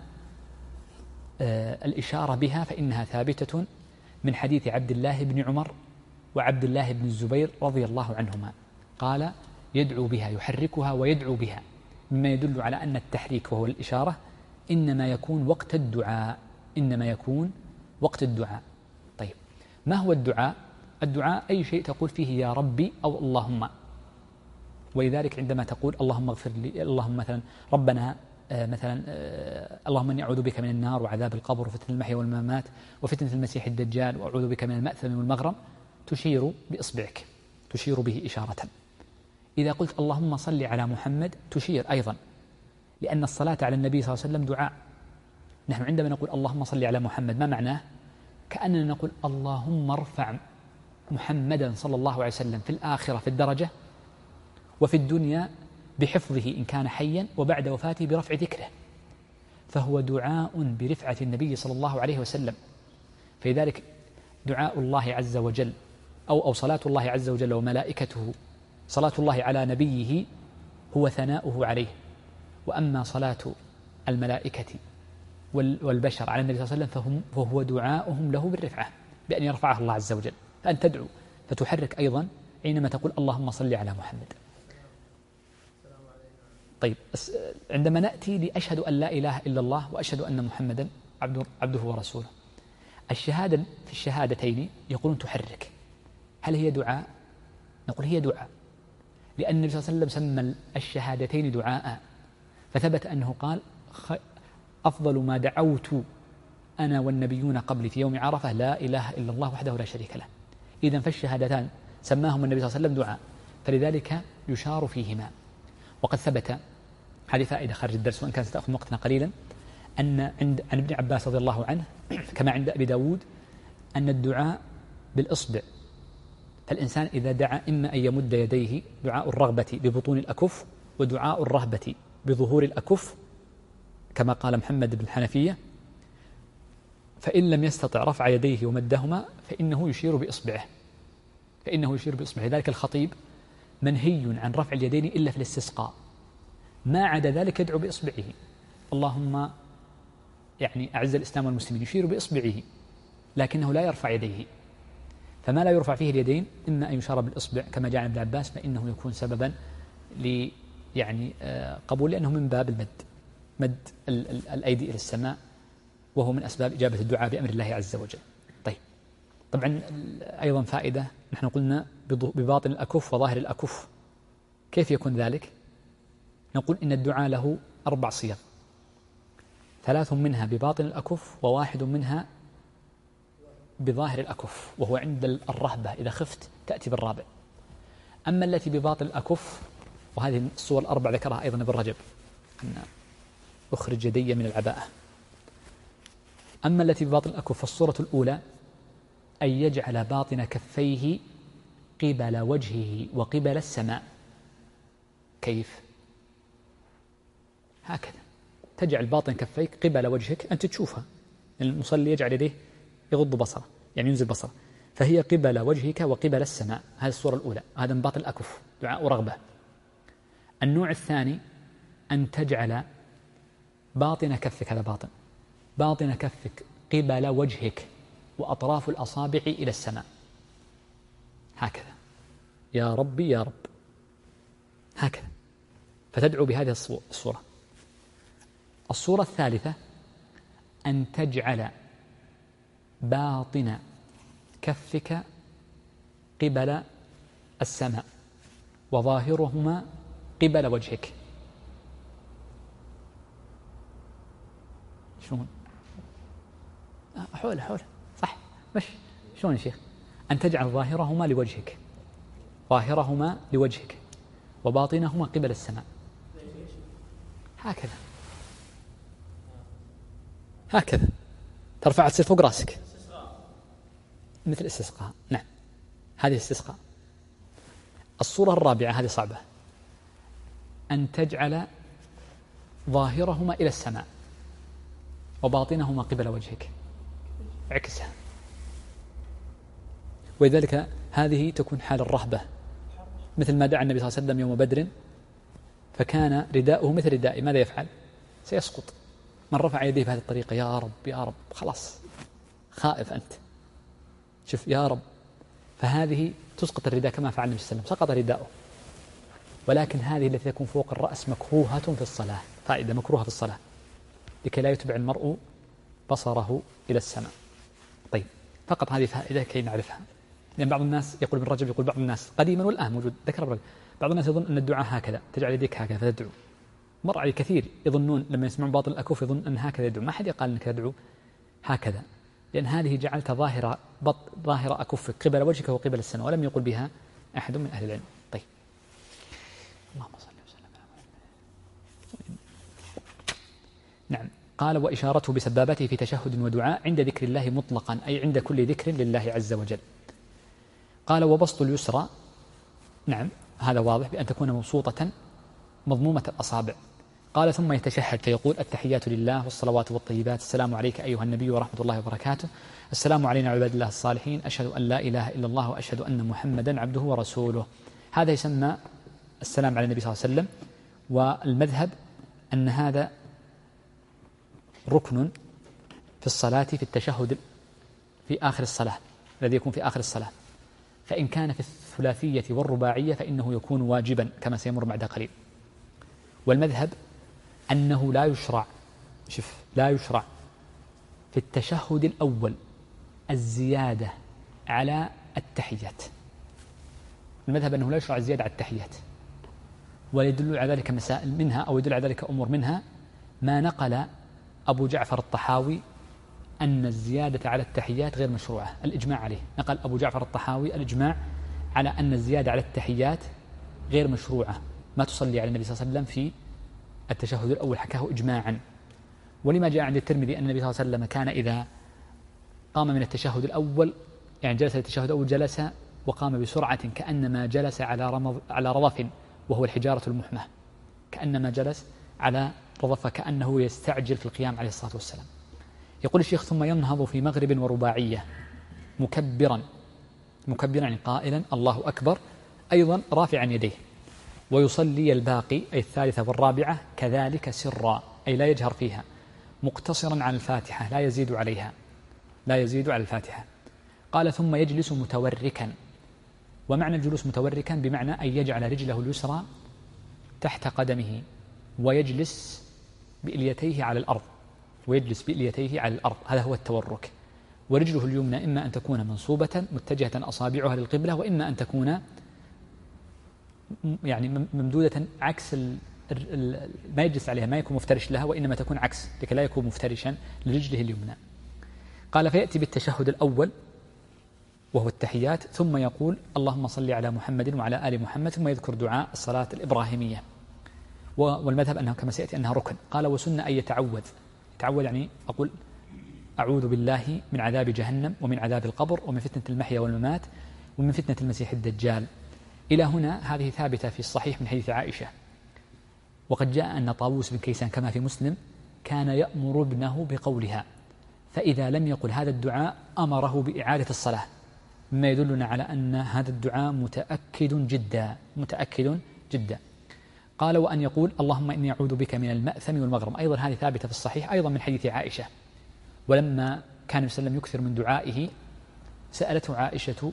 S1: آه الإشارة بها فإنها ثابتة من حديث عبد الله بن عمر وعبد الله بن الزبير رضي الله عنهما، قال يدعو بها، يحركها ويدعو بها، مما يدل على أن التحريك وهو الإشارة إنما يكون وقت الدعاء، إنما يكون وقت الدعاء. طيب ما هو الدعاء؟ الدعاء أي شيء تقول فيه يا ربي أو اللهم. ولذلك عندما تقول اللهم اغفر لي، اللهم مثلا ربنا آه مثلا آه اللهم إني أعوذ بك من النار وعذاب القبر وفتنة المحيا والممات وفتنة المسيح الدجال وأعوذ بك من المأثم والمغرم، تشير بإصبعك، تشير به إشارة. إذا قلت اللهم صل على محمد تشير أيضا، لأن الصلاة على النبي صلى الله عليه وسلم دعاء. نحن عندما نقول اللهم صل على محمد ما معناه؟ كأننا نقول اللهم ارفع محمدا صلى الله عليه وسلم في الآخرة في الدرجة، وفي الدنيا بحفظه إن كان حيا، وبعد وفاته برفع ذكره. فهو دعاء برفعة النبي صلى الله عليه وسلم. فلذلك دعاء الله عز وجل أو, أو صلاة الله عز وجل وملائكته، صلاة الله على نبيه هو ثناؤه عليه. وأما صلاة الملائكة والبشر على النبي صلى الله عليه وسلم فهو دعاؤهم له بالرفعة بأن يرفعه الله عز وجل. فأن تدعو فتحرك أيضا حينما تقول اللهم صل على محمد. طيب عندما نأتي لأشهد أن لا إله إلا الله وأشهد أن محمدا عبده ورسوله. الشهادة في الشهادتين يقولون تحرك، هل هي دعاء؟ نقول هي دعاء، لأن النبي صلى الله عليه وسلم سمى الشهادتين دعاء، فثبت أنه قال أفضل ما دعوت أنا والنبيون قبلي في يوم عرفة لا إله إلا الله وحده لا شريك له. إذن فالشهادتان سماهم النبي صلى الله عليه وسلم دعاء، فلذلك يشار فيهما. وقد ثبت، هذه فائدة خارج الدرس وإن كانت ستأخذ وقتنا قليلا، أن عند عن ابن عباس رضي الله عنه كما عند أبي داود أن الدعاء بالإصبع، فالإنسان إذا دعا إما أن يمد يديه دعاء الرغبة ببطون الأكف، ودعاء الرهبة بظهور الأكف كما قال محمد بن الحنفية، فإن لم يستطع رفع يديه ومدهما فإنه يشير بإصبعه فإنه يشير بإصبعه لذلك الخطيب منهي عن رفع اليدين إلا في الاستسقاء، ما عدا ذلك يدعو بإصبعه، اللهم يعني أعز الإسلام والمسلمين، يشير بإصبعه لكنه لا يرفع يديه. فما لا يرفع فيه اليدين إما أن يشار بالإصبع كما جاء عن ابن عباس، فإنه يكون سببا ل يعني قبول، لأنه من باب المد، مد ال ال الأيدي إلى السماء، وهو من أسباب إجابة الدعاء بأمر الله عز وجل. طيب، طبعا أيضا فائدة، نحن قلنا بباطن الأكف وظاهر الأكف، كيف يكون ذلك؟ نقول إن الدعاء له أربع صيغ، ثلاث منها بباطن الأكف وواحد منها بظاهر الأكف، وهو عند الرهبة إذا خفت تأتي بالرابع. أما التي بباطن الأكف، وهذه الصور الأربع ذكرها أيضا ابن رجب أن أخرج يدي من العباءة. أما التي بباطن الأكف فالصورة الأولى أن يجعل باطن كفيه قبل وجهه وقبل السماء. كيف؟ هكذا تجعل باطن كفيك قبل وجهك، أنت تشوفها، المصلي يجعل يديه يغض بصره يعني ينزل بصره، فهي قبل وجهك وقبل السماء. هذه الصورة الأولى، هذا من باطن الأكف دعاء رغبة. النوع الثاني أن تجعل باطن كفك، هذا باطن باطن كفك قبل وجهك وأطراف الأصابع إلى السماء، هكذا يا ربي يا رب، هكذا، فتدعو بهذه الصورة. الصورة الثالثة أن تجعل باطن كفك قبل السماء وظاهرهما قبل وجهك. شلون؟ حول حول صح، مش شلون يا شيخ؟ أن تجعل ظاهرهما لوجهك ظاهرهما لوجهك وباطنهما قبل السماء، هكذا هكذا ترفع تصير فوق راسك مثل استسقاء. نعم، هذه استسقاء. الصورة الرابعة هذه صعبة، أن تجعل ظاهرهما إلى السماء وباطنهما قبل وجهك، عكسها. ولذلك هذه تكون حال الرهبة، مثل ما دعا النبي صلى الله عليه وسلم يوم بدر فكان رداؤه مثل ردائه، ماذا يفعل؟ سيسقط. من رفع يديه بهذه الطريقة يا رب يا رب خلاص خائف أنت، شوف يا رب، فهذه تسقط الرداء كما فعل النبي صلى الله عليه وسلم، سقط رداؤه. ولكن هذه التي تكون فوق الرأس مكروهة في الصلاة، فائدة مكروهة في الصلاة لكي لا يتبع المرء بصره إلى السماء. طيب، فقط هذه فائدة كي نعرفها، لأن بعض الناس يقول ابن رجب، يقول بعض الناس قديما والآن موجود، ذكر ابن رجب، بعض الناس يظن أن الدعاء هكذا، تجعل يديك هكذا فتدعو. مر علي كثير يظنون لما يسمعون باطن الأكف يظن أن هكذا يدعو، ما حد قال أنك تدعو هكذا، لأن هذه جعلت ظاهرة بط ظاهرة أكفك قبل وجهك وقبل السماء، ولم يقل بها أحد من أهل العلم. طيب، اللهم صل وسلم على محمد. نعم، قال وإشارته بسبابته في تشهد ودعاء عند ذكر الله مطلقا، أي عند كل ذكر لله عز وجل. قال وبسط اليسرى، نعم هذا واضح بأن تكون مبسوطة مضمومة الأصابع. قال ثم يتشهد فيقول التحيات لله والصلوات والطيبات، السلام عليك أيها النبي ورحمة الله وبركاته، السلام علينا عباد الله الصالحين، أشهد أن لا إله إلا الله وأشهد أن محمدا عبده ورسوله. هذا يسمى السلام على النبي صلى الله عليه وسلم. والمذهب أن هذا ركن في الصلاة في التشهد في آخر الصلاة الذي يكون في آخر الصلاة، فإن كان في الثلاثية والرباعية فإنه يكون واجبا كما سيمر بعد قليل. والمذهب أنه لا يشرع، شوف لا يشرع في التشهد الأول الزيادة على التحيات. المذهب أنه لا يشرع الزيادة على التحيات، ويدل على ذلك مسائل منها أو يدل على ذلك أمور منها ما نقل أبو جعفر الطحاوي أن الزيادة على التحيات غير مشروعة، الإجماع عليه. نقل أبو جعفر الطحاوي الإجماع على أن الزيادة على التحيات غير مشروعة، ما تصلي على النبي صلى الله عليه وسلم في التشهد الأول، حكاه إجماعا. ولما جاء عند الترمذي أن النبي صلى الله عليه وسلم كان إذا قام من التشهد الأول، يعني جلس للتشهد الأول، جلس وقام بسرعة كأنما جلس على رمض على رضف وهو الحجارة المحمى، كأنما جلس على رضف، كأنه يستعجل في القيام عليه الصلاة والسلام. يقول الشيخ: ثم ينهض في مغرب ورباعية مكبرا مكبرا يعني قائلا الله أكبر، أيضا رافعا يديه، ويصلي الباقي أي الثالثة والرابعة كذلك سرا، أي لا يجهر فيها، مقتصرا على الفاتحة لا يزيد عليها لا يزيد على الفاتحة. قال: ثم يجلس متوركا. ومعنى الجلوس متوركا بمعنى أن يجعل رجله اليسرى تحت قدمه ويجلس بإليتيه على الأرض ويجلس بإليتيه على الأرض هذا هو التورك. ورجله اليمنى إما أن تكون منصوبة متجهة أصابعها للقبلة، وإما أن تكون يعني ممدودة عكس ال ال ما يجلس عليها، ما يكون مفترش لها، وإنما تكون عكس لكي لا يكون مفترشا لرجله اليمنى. قال: فيأتي بالتشهد الأول وهو التحيات، ثم يقول اللهم صل على محمد وعلى آل محمد، ثم يذكر دعاء الصلاة الإبراهيمية. والمذهب أنه كما سيأتي أنها ركن. قال: وسنة أن يتعوذ. يتعوذ يعني أقول أعوذ بالله من عذاب جهنم ومن عذاب القبر ومن فتنة المحيا والممات ومن فتنة المسيح الدجال. إلى هنا هذه ثابتة في الصحيح من حديث عائشة. وقد جاء أن طاووس بن كيسان كما في مسلم كان يأمر ابنه بقولها، فإذا لم يقل هذا الدعاء أمره بإعادة الصلاة، مما يدلنا على أن هذا الدعاء متأكد جدا متأكد جدا. قال: وأن يقول اللهم إني أعوذ بك من المأثم والمغرم، أيضا هذه ثابتة في الصحيح أيضا من حديث عائشة. ولما كان النبي صلى الله عليه وسلم يكثر من دعائه سألته عائشة: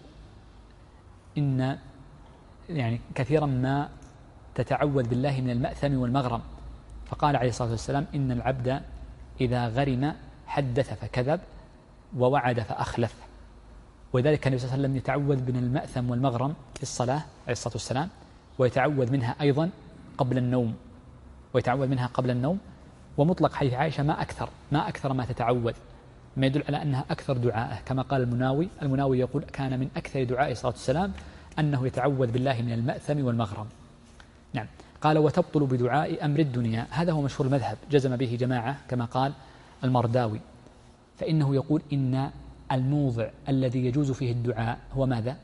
S1: إن يعني كثيرا ما تتعوذ بالله من المأثم والمغرم، فقال عليه الصلاة والسلام: إن العبد إذا غرم حدث فكذب ووعد فأخلف. ولذلك كان النبي صلى الله عليه وسلم يتعوذ من المأثم والمغرم في الصلاة عليه الصلاة والسلام، ويتعوذ منها أيضا قبل النوم ويتعوذ منها قبل النوم. ومطلق حديث عائشة ما أكثر ما أكثر ما تتعوذ، ما يدل على أنها أكثر دعاءه، كما قال المناوي المناوي يقول: كان من أكثر دعائه صلى الله عليه وسلم أنه يتعوذ بالله من المأثم والمغرم. نعم. قال: وتبطل بدعاء أمر الدنيا. هذا هو مشهور المذهب، جزم به جماعة كما قال المرداوي، فإنه يقول إن الموضع الذي يجوز فيه الدعاء هو ماذا؟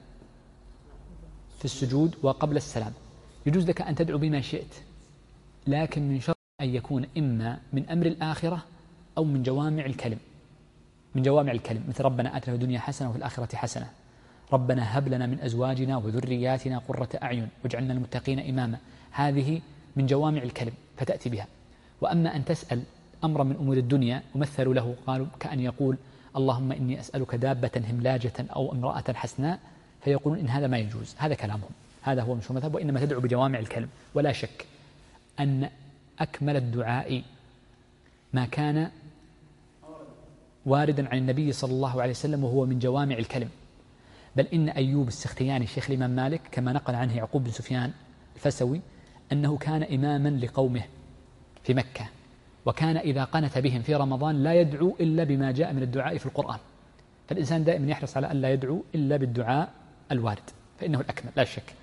S1: في السجود وقبل السلام. يجوز لك أن تدعو بما شئت، لكن من شرط أن يكون إما من أمر الآخرة أو من جوامع الكلم من جوامع الكلم مثل ربنا آتنا في الدنيا حسنة وفي الآخرة حسنة، ربنا هب لنا من أزواجنا وذرياتنا قرة أعين واجعلنا المتقين إماما. هذه من جوامع الكلم فتأتي بها. وأما أن تسأل أمرا من أمور الدنيا ومثلوا له قالوا كأن يقول اللهم إني أسألك دابة هملاجة أو امرأة حسناء، فيقولون إن هذا ما يجوز، هذا كلامهم، هذا هو مشهور المذهب. وإنما تدعو بجوامع الكلم. ولا شك أن أكمل الدعاء ما كان واردا عن النبي صلى الله عليه وسلم وهو من جوامع الكلم. بل إن أيوب السختياني شيخ الإمام مالك كما نقل عنه يعقوب بن سفيان الفسوي أنه كان إماما لقومه في مكة، وكان إذا قنت بهم في رمضان لا يدعو إلا بما جاء من الدعاء في القرآن. فالإنسان دائما يحرص على أن لا يدعو إلا بالدعاء الوارد، فإنه الأكمل لا شك.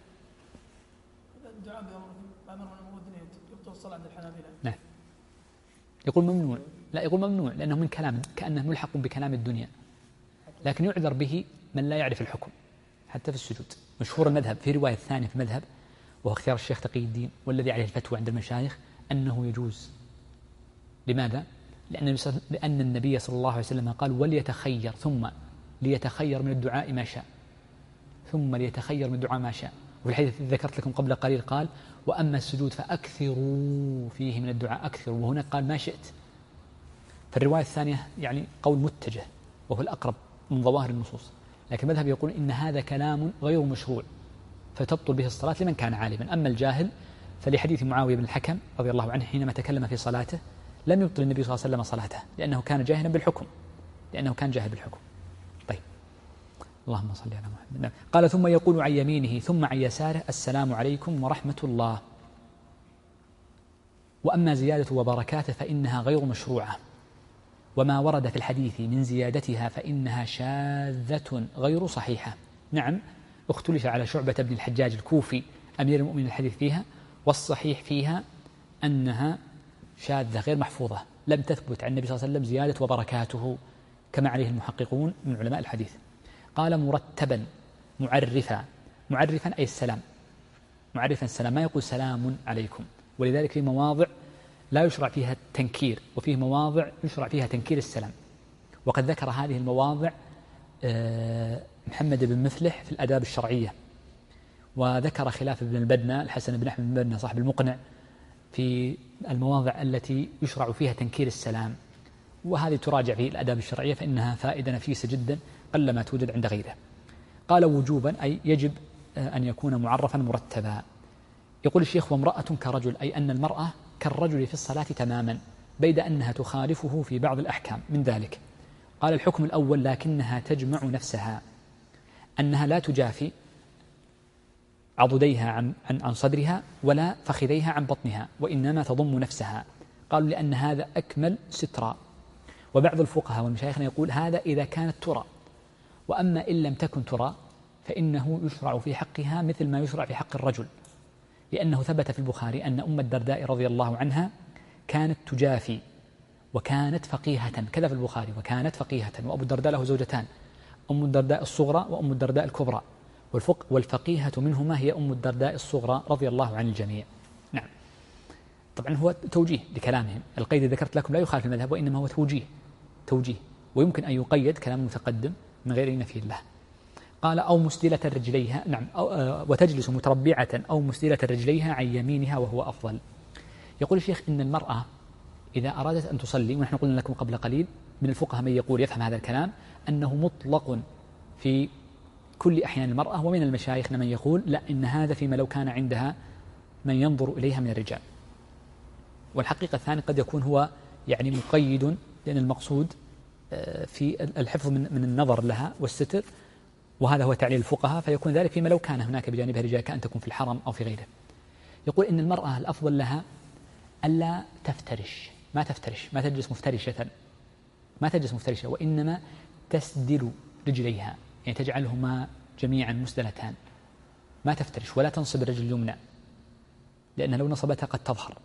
S2: الدعاء بأمر من الدنيا يبطل الصلاة عند الحنابلة.
S1: نعم. يقول ممنوع، لا يقول ممنوع لأنه من كلام كأنه ملحق بكلام الدنيا، لكن يعذر به من لا يعرف الحكم حتى في السجود. مشهور المذهب في رواية ثانية في المذهب وهو اختيار الشيخ تقي الدين والذي عليه الفتوى عند المشايخ أنه يجوز. لماذا؟ لأن لأن النبي صلى الله عليه وسلم قال وليتخير ثم ليتخير من الدعاء ما شاء ثم ليتخير من الدعاء ما شاء. وفي الحديث الذي ذكرت لكم قبل قليل قال وأما السجود فأكثروا فيه من الدعاء أكثروا، وهنا قال ما شئت. فالرواية الثانية يعني قول متجه وهو الأقرب من ظواهر النصوص، لكن المذهب يقول إن هذا كلام غير مشروع فتبطل به الصلاة لمن كان عالما. أما الجاهل فلحديث معاوية بن الحكم رضي الله عنه حينما تكلم في صلاته لم يبطل النبي صلى الله عليه وسلم صلاته لأنه كان جاهلا بالحكم لأنه كان جاهل بالحكم. طيب اللهم صل على محمد. قال ثم يقول عن يمينه ثم عن يساره السلام عليكم ورحمة الله. وأما زيادة وبركاته فإنها غير مشروعة، وما ورد في الحديث من زيادتها فإنها شاذة غير صحيحة. نعم اختلف على شعبة بن الحجاج الكوفي أمير المؤمنين الحديث فيها، والصحيح فيها أنها شاذة غير محفوظة، لم تثبت عن النبي صلى الله عليه وسلم زيادة وبركاته كما عليه المحققون من علماء الحديث. قال مرتبا معرفا، معرفا أي السلام، معرفا السلام، ما يقول سلام عليكم. ولذلك في مواضع لا يشرع فيها التنكير، وفيه مواضع يشرع فيها تنكير السلام. وقد ذكر هذه المواضع محمد بن مفلح في الآداب الشرعية، وذكر خلاف ابن البدنة الحسن بن أحمد بن البدنة صاحب المقنع في المواضع التي يشرع فيها تنكير السلام، وهذه تراجع في الآداب الشرعية فإنها فائدة نفيسة جدا قلما توجد عند غيره. قال وجوبا أي يجب أن يكون معرفا مرتبا. يقول الشيخ وامرأة كرجل، أي أن المرأة كالرجل في الصلاة تماما، بيد أنها تخالفه في بعض الأحكام من ذلك. قال الحكم الأول لكنها تجمع نفسها، أنها لا تجافي عضديها عن, عن, عن صدرها ولا فخذيها عن بطنها، وإنما تضم نفسها. قالوا لأن هذا أكمل سترا. وبعض الفقهاء والمشايخنا يقول هذا إذا كانت ترى، وأما إن لم تكن ترى فإنه يشرع في حقها مثل ما يشرع في حق الرجل، لأنه ثبت في البخاري أن أم الدرداء رضي الله عنها كانت تجافي وكانت فقيهة، كذا في البخاري وكانت فقيهة. وأبو الدرداء له زوجتان، أم الدرداء الصغرى وأم الدرداء الكبرى، والفق والفقيهة منهما هي أم الدرداء الصغرى رضي الله عن الجميع. نعم طبعا هو توجيه لكلامهم، القيد ذكرت لكم لا يخالف المذهب وإنما هو توجيه توجيه ويمكن أن يقيد كلام المتقدم من غير نفي له. قال أو مسدلة رجليها، نعم أو آه وتجلس متربعة أو مسدلة رجليها عن يمينها وهو أفضل. يقول الشيخ إن المرأة إذا أرادت أن تصلي، ونحن قلنا لكم قبل قليل من الفقهاء من يقول يفهم هذا الكلام أنه مطلق في كل أحيان المرأة، ومن المشايخ من يقول لا إن هذا فيما لو كان عندها من ينظر إليها من الرجال. والحقيقة الثاني قد يكون هو يعني مقيد، لأن المقصود في الحفظ من من النظر لها والستر، وهذا هو تعليل الفقهاء، فيكون ذلك فيما لو كان هناك بجانبها رجال كأن تكون في الحرم أو في غيره. يقول إن المرأة الأفضل لها ألا تفترش، ما تفترش، ما تجلس مفترشة، ما تجلس مفترشة، وإنما تسدل رجليها، يعني تجعلهما جميعا مسدلتان، ما تفترش ولا تنصب الرجل اليمنى، لأن لو نصبتها قد تظهر،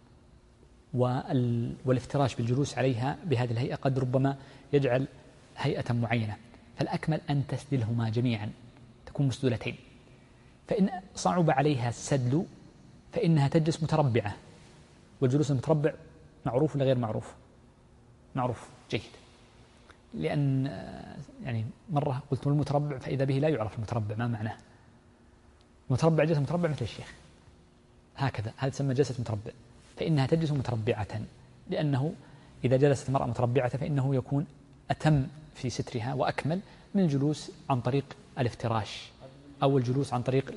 S1: والافتراش بالجلوس عليها بهذه الهيئة قد ربما يجعل هيئة معينة، فالأكمل أن تسدلهما جميعا، تكون مسدلتين. فإن صعب عليها السدل فإنها تجلس متربعة، والجلوس المتربع معروف ولا غير معروف؟ معروف جيد، لأن يعني مرة قلت المتربع فإذا به لا يعرف المتربع ما معناه. المتربع جلسة متربع مثل الشيخ هكذا، هذا تسمى جلسة متربع، فإنها تجلس متربعة، لأنه إذا جلست المرأة متربعة فإنه يكون أتم في سترها وأكمل من الجلوس عن طريق الافتراش أو الجلوس عن طريق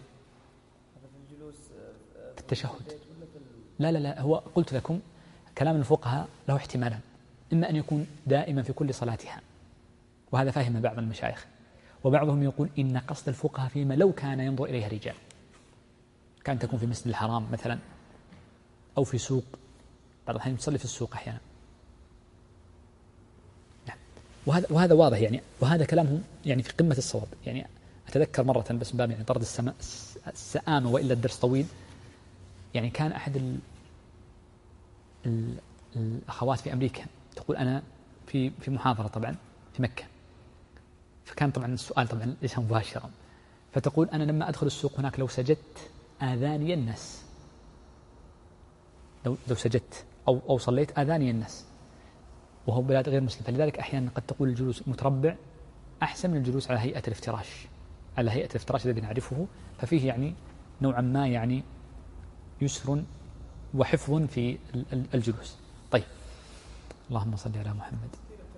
S1: في التشهد. لا لا لا هو قلت لكم كلام الفقهاء له احتمالا، إما أن يكون دائما في كل صلاتها، وهذا فهم بعض المشايخ، وبعضهم يقول إن قصد الفقهاء فيما لو كان ينظر إليها رجال، كان تكون في مسجد الحرام مثلا أو في سوق، بعض الأحيان تصلي في السوق أحيانا. نعم. وهذا وهذا واضح يعني، وهذا كلامهم يعني في قمة الصواب. يعني أتذكر مرة بس من باب يعني طرد السماء السآمة وإلا الدرس طويل، يعني كان أحد ال ال الأخوات في أمريكا تقول أنا في في محاضرة طبعا في مكة، فكان طبعا السؤال طبعا ليس مباشرا، فتقول أنا لما أدخل السوق هناك لو سجدت آذاني الناس، لو لو سجدت أو أو صليت آذاني الناس، وهو بلاد غير مسلم، فلذلك أحيانا قد تقول الجلوس متربع أحسن من الجلوس على هيئة الافتراش، على هيئة الافتراش الذي نعرفه، ففيه يعني نوعا ما يعني يسر وحفظ في الجلوس. طيب اللهم صل على محمد.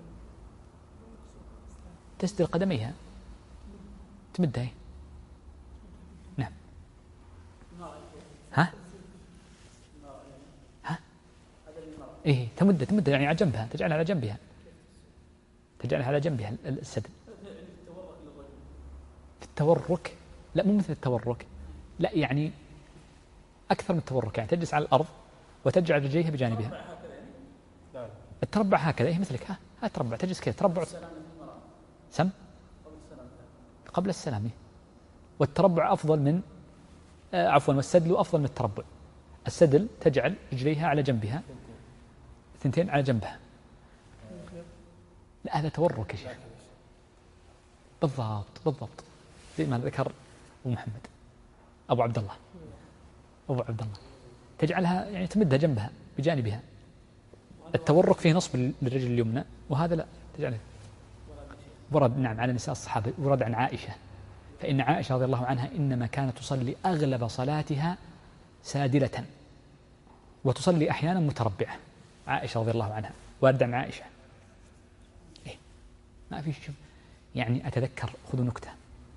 S1: تسدل قدميها تمدها. نعم. ها ها إيه تمد تمد يعني على جنبها، تجعلها على جنبها، تجعلها على جنبها السدل. في التورك لا، مو مثل التورك، لا يعني أكثر من التورك، يعني تجلس على الأرض وتجعل رجليها بجانبها. التربع هكذا، إيه مثلك، ها ها تربع، تجلس كذا تربع. سم قبل السلام. إيه؟ والتربع أفضل من آه عفوا والسدل أفضل من التربع. السدل تجعل رجليها على جنبها، ثنتين على جنبها. لا هذا تورك يا شيخ. بالضبط بالضبط زي ما ذكر أبو محمد أبو عبد الله أبو عبد الله تجعلها يعني تمدها جنبها بجانبها. التورك فيه نصب للرجل اليمنى، وهذا لا تجعله. ورد نعم على نساء الصحابة، ورد عن عائشة، فإن عائشة رضي الله عنها إنما كانت تصلي أغلب صلاتها سادلة وتصلي أحيانا متربعة. عائشة رضي الله عنها، ورد عن عائشة. إيه ما في شيء. يعني أتذكر، خذوا نكتة،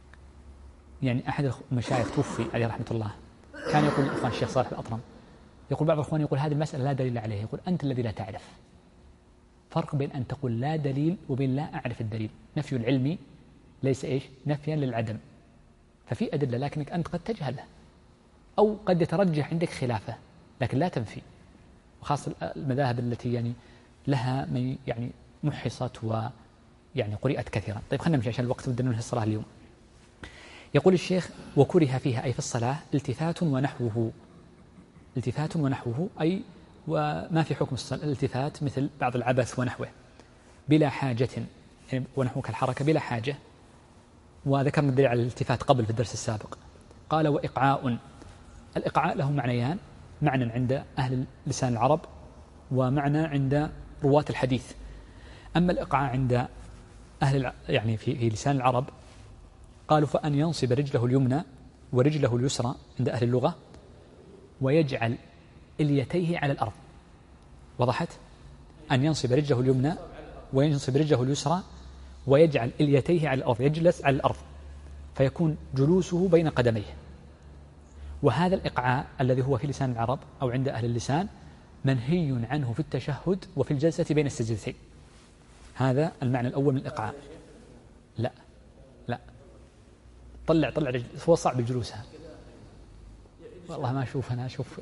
S1: يعني أحد المشايخ توفي عليه رحمة الله، كان يقول الإخوان الشيخ صالح الأطرم، يقول بعض الإخوان يقول هذه المسألة لا دليل عليها، يقول أنت الذي لا تعرف. فرق بين أن تقول لا دليل وبين لا أعرف الدليل. نفي العلم ليس إيش نفيا للعدم، ففي أدلة لكنك أنت قد تجهلها أو قد يترجح عندك خلافه، لكن لا تنفي. وخاصة المذاهب التي يعني لها من يعني محصت ويعني قرئت كثيرا. طيب خلينا نمشي عشان الوقت، بدنا ننهي الصلاة اليوم. يقول الشيخ وكره فيها أي في الصلاة التفات ونحوه. التفات ونحوه أي وما في حكم الالتفات مثل بعض العبث ونحوه بلا حاجة، يعني ونحوه كالحركة بلا حاجة. وذكرنا الدليل على الالتفات قبل في الدرس السابق. قال وإقعاء. الإقعاء له معنيان، معنى عند أهل لسان العرب ومعنى عند رواة الحديث. أما الإقعاء عند أهل يعني في, في لسان العرب قالوا فأن ينصب رجله اليمنى ورجله اليسرى عند أهل اللغة ويجعل إليتيه على الأرض. وضحت؟ أن ينصب رجله اليمنى وينصب رجله اليسرى ويجعل إليتيه على الأرض، يجلس على الأرض فيكون جلوسه بين قدميه. وهذا الإقعاء الذي هو في لسان العرب أو عند أهل اللسان منهي عنه في التشهد وفي الجلسة بين السجدتين. هذا المعنى الأول من الإقعاء. لا لا طلع طلع رجل، هو صعب الجلوسها والله ما أشوف أنا أشوف.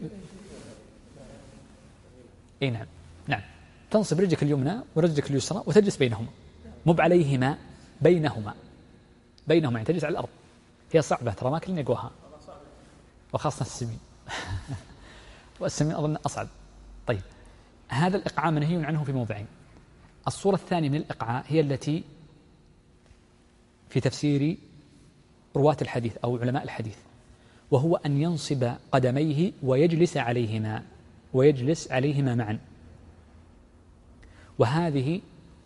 S1: إيه نعم نعم تنصب رجلك اليمنى ورجلك اليسرى وتجلس بينهما، مو عليهما، بينهما بينهما يعني تجلس على الأرض. هي صعبة ترى، ما كلنا يقوها، وخاصة السمين والسمين أظن أصعب. طيب هذا الإقعاء منهي عنه في موضعين. الصورة الثانية من الإقعاء هي التي في تفسير رواة الحديث أو علماء الحديث، وهو أن ينصب قدميه ويجلس عليهما ويجلس عليهما معا. وهذه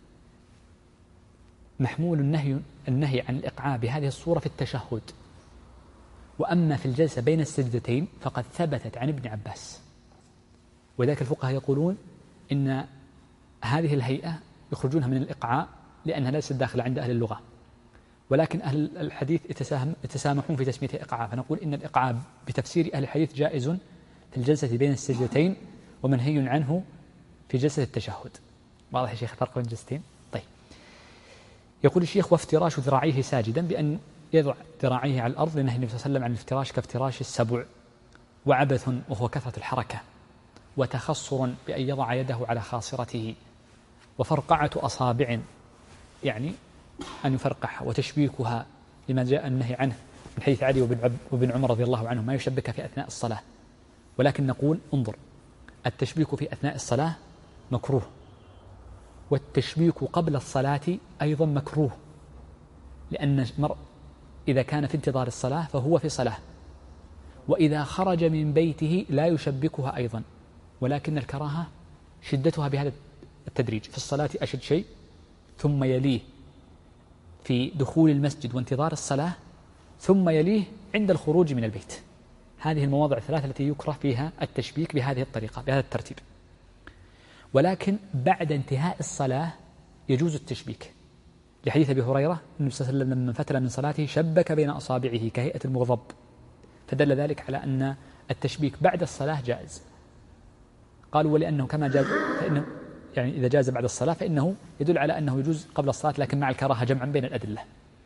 S1: محمول النهي النهي عن الإقعاء بهذه الصورة في التشهد. وأما في الجلسة بين السجدتين فقد ثبتت عن ابن عباس، وذلك الفقهاء يقولون إن هذه الهيئة يخرجونها من الإقعاء لأنها ليست داخلة عند أهل اللغة، ولكن أهل الحديث يتسامحون في تسميتها إقعاء، فنقول إن الإقعاء بتفسير أهل الحديث جائز في الجلسة بين السجدتين ومنهي عنه في جلسة التشهد. واضح يا شيخ فرق بين الجلستين؟ طيب يقول الشيخ وافتراش ذراعيه ساجدا، بأن يضع ذراعيه على الأرض، لأن النبي صلى الله عليه وسلم عن الافتراش كافتراش السبع. وعبث وهو كثرة الحركة. وتخصر بأن يضع يده على خاصرته. وفرقعة أصابع يعني أن يفرقعها، وتشبيكها لما جاء النهي عنه من حديث علي وبن, وبن عمر رضي الله عنه ما يشبك في أثناء الصلاة. ولكن نقول انظر، التشبيك في أثناء الصلاة مكروه، والتشبيك قبل الصلاة أيضا مكروه، لأن المرء إذا كان في انتظار الصلاة فهو في صلاة، وإذا خرج من بيته لا يشبكها أيضا، ولكن الكراهة شدتها بهذا التدريج. في الصلاة أشد شيء، ثم يليه في دخول المسجد وانتظار الصلاة، ثم يليه عند الخروج من البيت. هذه المواضع الثلاثة التي يكره فيها التشبيك بهذه الطريقة بهذا الترتيب. ولكن بعد انتهاء الصلاة يجوز التشبيك، لحديث أبي هريرة النبي صلى الله عليه وسلم لما فتل من صلاته شبك بين أصابعه كهيئة المغضب، فدل ذلك على أن التشبيك بعد الصلاة جائز. قالوا ولأنه كما جاء فإنه يعني إذا جاز بعد الصلاة فإنه يدل على أنه يجوز قبل الصلاة لكن مع الكراهة جمعا بين الأدلة.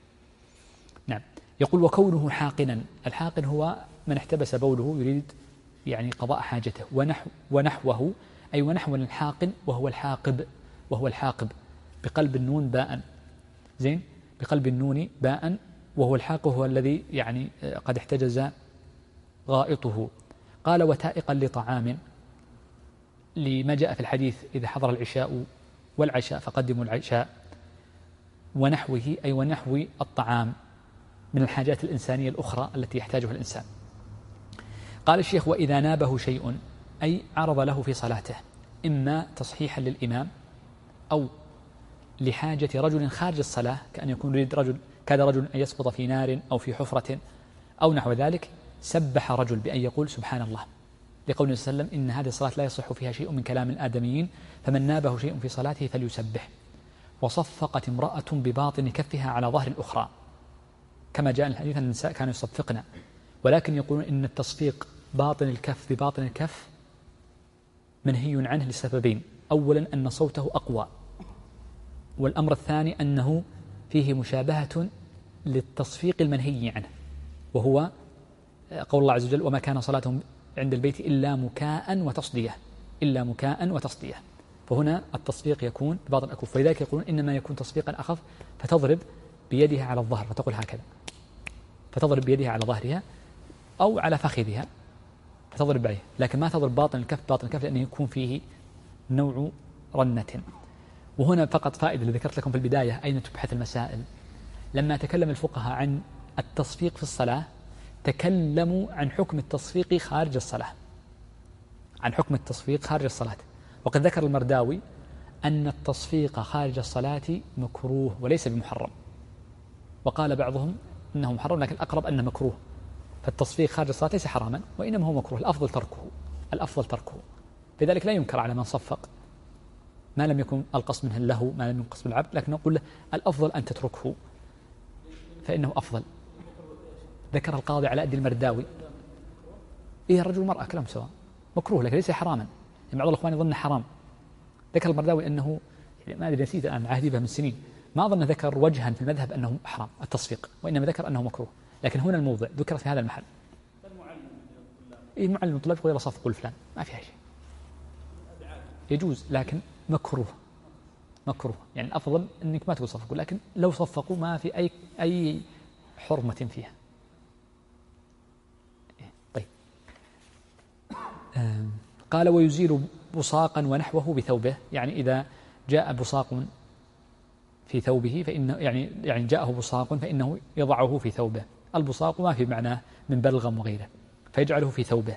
S1: نعم. يقول وكونه حاقنا، الحاقن هو من احتبس بوله يريد يعني قضاء حاجته، ونحو ونحوه أي ونحو الحاقن وهو الحاقب، وهو الحاقب بقلب النون باء، زين، بقلب النون باء، وهو الحاقب هو الذي يعني قد احتجز غائطه. قال وتائقا لطعام، لما جاء في الحديث إذا حضر العشاء والعشاء فقدموا العشاء، ونحوه أي ونحو الطعام من الحاجات الإنسانية الأخرى التي يحتاجها الإنسان. قال الشيخ وإذا نابه شيء أي عرض له في صلاته، إما تصحيحا للإمام أو لحاجة رجل خارج الصلاة، كأن يكون يريد رجل كاد رجل أن يسقط في نار أو في حفرة أو نحو ذلك، سبح رجل بأن يقول سبحان الله، لقوله صلى الله عليه وسلم إن هذه الصلاة لا يصح فيها شيء من كلام الآدميين فمن نابه شيء في صلاته فليسبح. وصفقت امرأة بباطن كفها على ظهر الأخرى، كما جاء الحديث أن النساء كانوا يصفقن، ولكن يقولون إن التصفيق باطن الكف بباطن الكف منهي عنه لسببين: أولا أن صوته أقوى، والأمر الثاني أنه فيه مشابهة للتصفيق المنهي عنه، وهو قول الله عز وجل وما كان صلاتهم عند البيت إلا مكاء وتصدية، إلا مكاء وتصدية، فهنا التصفيق يكون بباطن الأكف، فلذلك يقولون إنما يكون تصفيقا أخف، فتضرب بيدها على الظهر فتقول هكذا، فتضرب بيدها على ظهرها أو على فخذها فتضرب عليه، لكن ما تضرب باطن الكف باطن الكف لأنه يكون فيه نوع رنة. وهنا فقط فائدة اللي ذكرت لكم في البداية أين تبحث المسائل. لما تكلم الفقهاء عن التصفيق في الصلاة تكلموا عن حكم التصفيق خارج الصلاة، عن حكم التصفيق خارج الصلاة. وقد ذكر المرداوي أن التصفيق خارج الصلاة مكروه وليس بمحرم، وقال بعضهم أنه محرم لكن الأقرب أنه مكروه، فالتصفيق خارج الصلاة ليس حراما وإنما هو مكروه، الأفضل تركه، الأفضل تركه. لذلك لا ينكر على من صفق ما لم يكن القصد منه له، ما لم يكن قصد العبد، لكن نقول له الأفضل أن تتركه فإنه أفضل. ذكر القاضي علاء الدين المرداوي إيه الرجل والمرأة كلام سواء، مكروه لكن ليس حراما، يعني بعض الأخوان يظن حرام. ذكر المرداوي أنه يعني ما أدري نسيت الآن عهدي به من سنين، ما أظن ذكر وجها في المذهب أنه حرام التصفيق، وإنما ذكر أنه مكروه، لكن هنا الموضع ذكر في هذا المحل. إيه معلم الطلاب يقول صفقوا لفلان ما فيها شيء، يجوز لكن مكروه، مكروه يعني الأفضل أنك ما تقول صفقوا، لكن لو صفقوا ما في أي أي حرمة فيها. طيب قال ويزيل بصاقا ونحوه بثوبه، يعني إذا جاء بصاق في ثوبه فإنه يعني يعني جاءه بصاق فإنه يضعه في ثوبه. البصاق ما في معناه من بلغم وغيره، فيجعله في ثوبه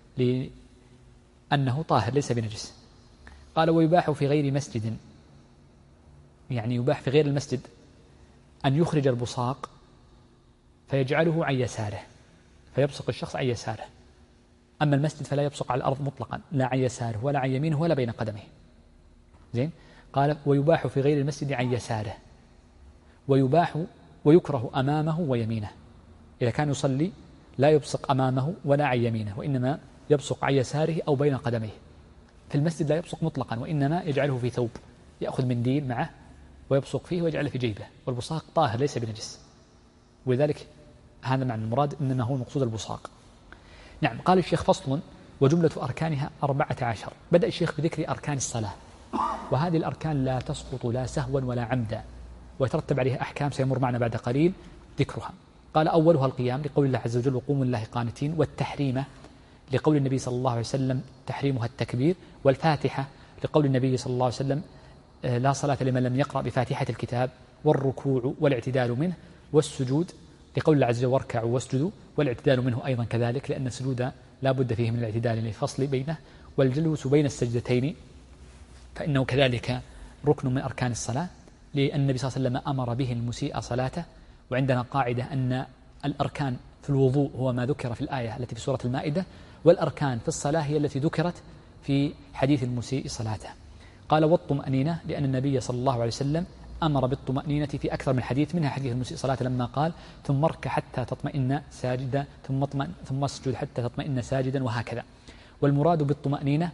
S1: لأنه طاهر ليس بنجس. قال ويباح في غير مسجد، يعني يباح في غير المسجد أن يخرج البصاق فيجعله عن يساره، فيبصق الشخص عن يساره. أما المسجد فلا يبصق على الأرض مطلقا، لا عن يساره ولا عن يمينه ولا بين قدمه. زين. قال ويباح في غير المسجد عن يساره، ويباح ويكره أمامه ويمينه، إذا كان يصلي لا يبصق أمامه ولا عن يمينه، وإنما يبصق عن يساره أو بين قدميه. في المسجد لا يبصق مطلقا، وإنما يجعله في ثوب، يأخذ منديل معه ويبصق فيه ويجعله في جيبه، والبصاق طاهر ليس بنجس، ولذلك هذا معنى المراد إنما هو مقصود البصاق. نعم. قال الشيخ فصل وجملة أركانها أربعة عشر. بدأ الشيخ بذكر أركان الصلاة، وهذه الأركان لا تسقط لا سهوا ولا عمدا، ويترتب عليها أحكام سيمر معنا بعد قليل ذكرها. قال أولها القيام لقول الله عز وجل وقوموا لله قانتين، والتحريمة لقول النبي صلى الله عليه وسلم تحريمها التكبير، والفاتحة لقول النبي صلى الله عليه وسلم لا صلاة لمن لم يقرأ بفاتحة الكتاب، والركوع والاعتدال منه، والسجود لقول الله عز وجل واركعوا واسجدوا، والاعتدال منه أيضا كذلك لأن السجود لا بد فيه من الاعتدال للفصل بينه، والجلوس بين السجدتين فإنه كذلك ركن من أركان الصلاة، لأن النبي صلى الله عليه وسلم أمر به المسيء صلاته. وعندنا قاعدة أن الأركان في الوضوء هو ما ذكر في الآية التي في سورة المائدة، والأركان في الصلاة هي التي ذكرت في حديث المسيء صلاته. قال والطمأنينة لأن النبي صلى الله عليه وسلم أمر بالطمأنينة في أكثر من حديث، منها حديث المسيء صلاة لما قال ثم اركع حتى تطمئن ساجدا ثم ثم اسجد حتى تطمئن ساجدا، وهكذا. والمراد بالطمأنينة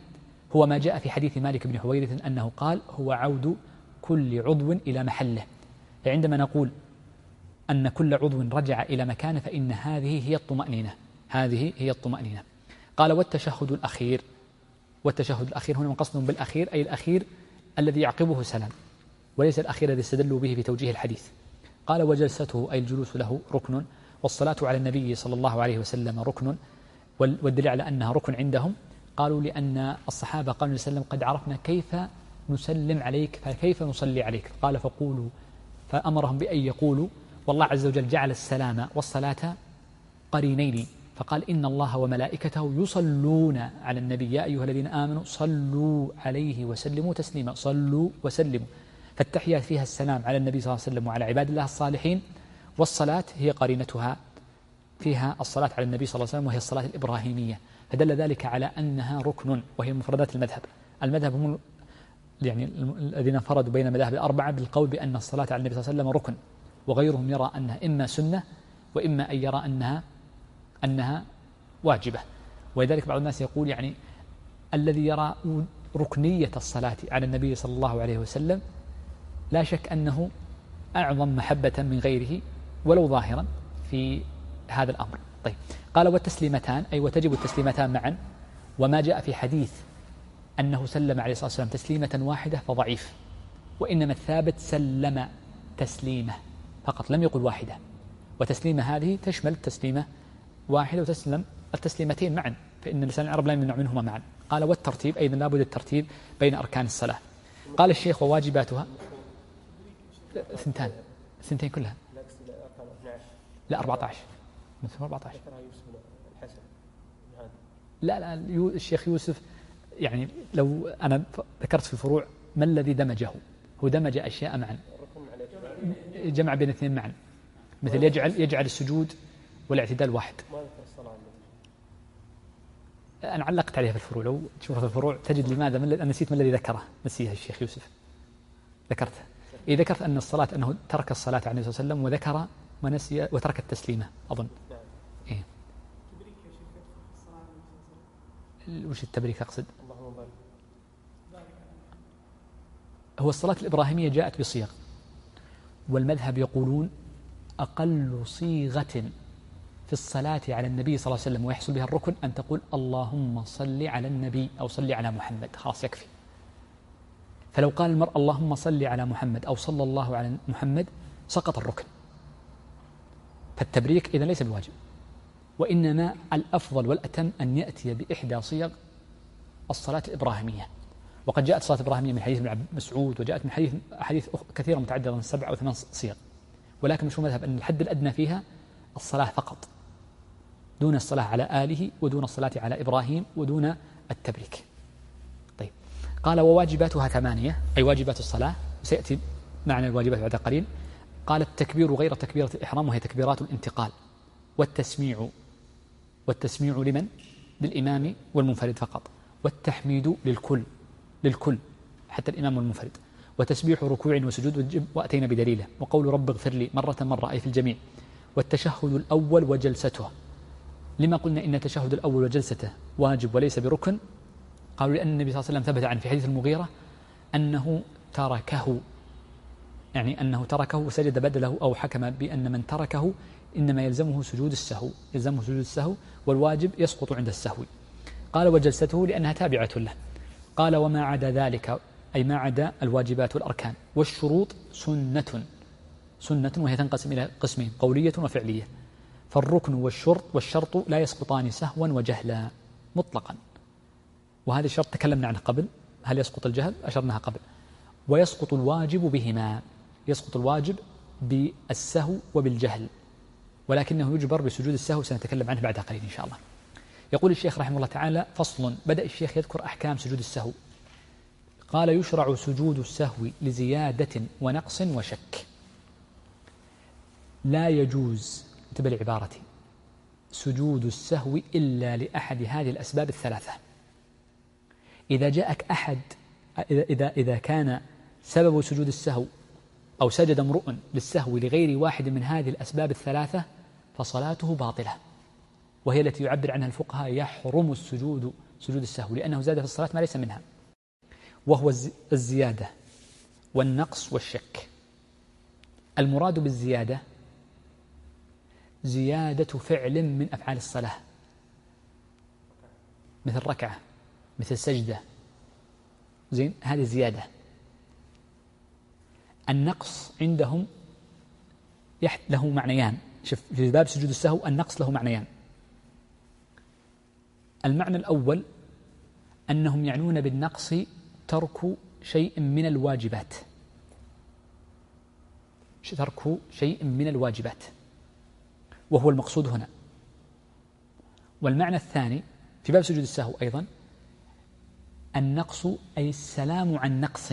S1: هو ما جاء في حديث مالك بن حويرث أنه قال هو عود كل عضو إلى محله. عندما نقول أن كل عضو رجع إلى مكانه فإن هذه هي الطمأنينة، هذه هي الطمأنينة. قال والتشهد الأخير، والتشهد الأخير هنا قصد بالأخير أي الأخير الذي يعقبه سلام، وليس الأخير الذي استدلوا به في توجيه الحديث. قال وجلسته أي الجلوس له ركن، والصلاة على النبي صلى الله عليه وسلم ركن، والدليل على أنها ركن عندهم قالوا لأن الصحابة قالوا وسلم قد عرفنا كيف نسلم عليك فكيف نصلي عليك، قال فقولوا، فأمرهم بأن يقولوا، والله عز وجل جعل السلام والصلاة قرينين، فقال إن الله وملائكته يصلون على النبي يا أيها الذين آمنوا صلوا عليه وسلموا تسليما، صلوا وسلموا. فالتحيات فيها السلام على النبي صلى الله عليه وسلم وعلى عباد الله الصالحين، والصلاة هي قرينتها فيها الصلاة على النبي صلى الله عليه وسلم وهي الصلاة الإبراهيمية، فدل ذلك على أنها ركن وهي مفردات المذهب. المذهب هم يعني الذين انفردوا بين المذاهب الأربعة بالقول بأن الصلاة على النبي صلى الله عليه وسلم ركن، وغيرهم يرى أنها إما سنة وإما أن يرى أنها أنها واجبة. ولذلك بعض الناس يقول يعني الذي يرى ركنية الصلاة على النبي صلى الله عليه وسلم لا شك أنه أعظم محبة من غيره ولو ظاهرا في هذا الأمر. طيب قال والتسليمتان أي وتجب التسليمتان معا، وما جاء في حديث أنه سلم عليه الصلاة والسلام تسليمة واحدة فضعيف، وإنما الثابت سلم تسليمة فقط لم يقل واحدة، وتسليمة هذه تشمل تسليمة واحدة وتسلم التسليمتين معا، فإن لسان العرب لا يمنع منهما معا. قال والترتيب أيضا لا بد الترتيب بين أركان الصلاة. قال الشيخ وواجباتها ثنتان، ثنتين كلها لا أربعة عشر مثل أربعة عشر. لا لا الشيخ يوسف يعني لو أنا ذكرت في الفروع ما الذي دمجه، هو دمج أشياء معا، جمع بين اثنين معا، مثل يجعل يجعل السجود والاعتدال واحد. أنا علقت عليها في الفروع، لو تشوف في الفروع تجد لماذا من أنا نسيت ما الذي ذكره، نسيها الشيخ يوسف ذكرته. إذا ذكرت أن الصلاة أنه ترك الصلاة عليه الصلاة والسلام وذكر ونسي وترك التسليمة أظن. إيه. وش التبريك أقصد؟ هو الصلاة الإبراهيمية جاءت بصيغ، والمذهب يقولون أقل صيغة في الصلاة على النبي صلى الله عليه وسلم ويحصل بها الركن أن تقول اللهم صل على النبي أو صل على محمد، خلاص يكفي. فلو قال المرء اللهم صل على محمد أو صلى الله على محمد سقط الركن، فالتبريك إذن ليس بواجب، وإنما الأفضل والأتم أن يأتي بإحدى صيغ الصلاة الإبراهيمية. وقد جاءت الصلاة الإبراهيمية من حديث ابن مسعود، وجاءت من حديث أحاديث كثيرة متعددة من سبع أو ثمان صيغ، ولكن مش مذهب أن الحد الأدنى فيها الصلاة فقط دون الصلاة على آله ودون الصلاة على إبراهيم ودون التبريك. طيب قال وواجباتها ثمانية أي واجبات الصلاة، سيأتي معنى الواجبات بعد قليل. قال التكبير غير تكبيرة الإحرام وهي تكبيرات الانتقال، والتسميع، والتسميع لمن؟ للإمام والمنفرد فقط، والتحميد للكل للكل حتى الإمام والمنفرد، وتسبيح ركوع وسجود وأتينا بدليله، وقول رب اغفر لي مرة مرة أي في الجميع، والتشهد الأول وجلسته. لما قلنا إن التشهد الأول وجلسته واجب وليس بركن؟ قالوا لأن النبي صلى الله عليه وسلم ثبت عنه في حديث المغيرة أنه تركه، يعني أنه تركه وسجد بدله، أو حكم بأن من تركه إنما يلزمه سجود السهو، يلزمه سجود السهو والواجب يسقط عند السهو. قال وجلسته لأنها تابعة له. قال وما عدا ذلك أي ما عدا الواجبات والأركان والشروط سنة، سنة وهي تنقسم إلى قسمين قولية وفعلية. فالركن والشرط والشرط لا يسقطان سهوا وجهلا مطلقا، وهذا الشرط تكلمنا عنه قبل، هل يسقط الجهل أشرناها قبل. ويسقط الواجب بهما، يسقط الواجب بالسهو وبالجهل، ولكنه يجبر بسجود السهو، سنتكلم عنه بعد قليل إن شاء الله. يقول الشيخ رحمه الله تعالى فصل، بدأ الشيخ يذكر أحكام سجود السهو. قال يشرع سجود السهو لزيادة ونقص وشك. لا يجوز، انتبه لعبارتي، سجود السهو إلا لأحد هذه الأسباب الثلاثة. إذا جاءك أحد إذا, إذا كان سبب سجود السهو أو سجد امرؤ للسهو لغير واحد من هذه الأسباب الثلاثة فصلاته باطلة، وهي التي يعبر عنها الفقهاء يحرم السجود سجود السهو لأنه زاد في الصلاة ما ليس منها، وهو الزيادة والنقص والشك. المراد بالزيادة زيادة فعل من أفعال الصلاة، مثل ركعة، مثل سجدة، زين، هذه زيادة. النقص عندهم له معنيان. شوف، في باب سجود السهو النقص له معنيان. المعنى الأول أنهم يعنون بالنقص ترك شيء من الواجبات، ترك شيء من الواجبات، وهو المقصود هنا. والمعنى الثاني في باب سجود السهو أيضا النقص أي السلام عن نقص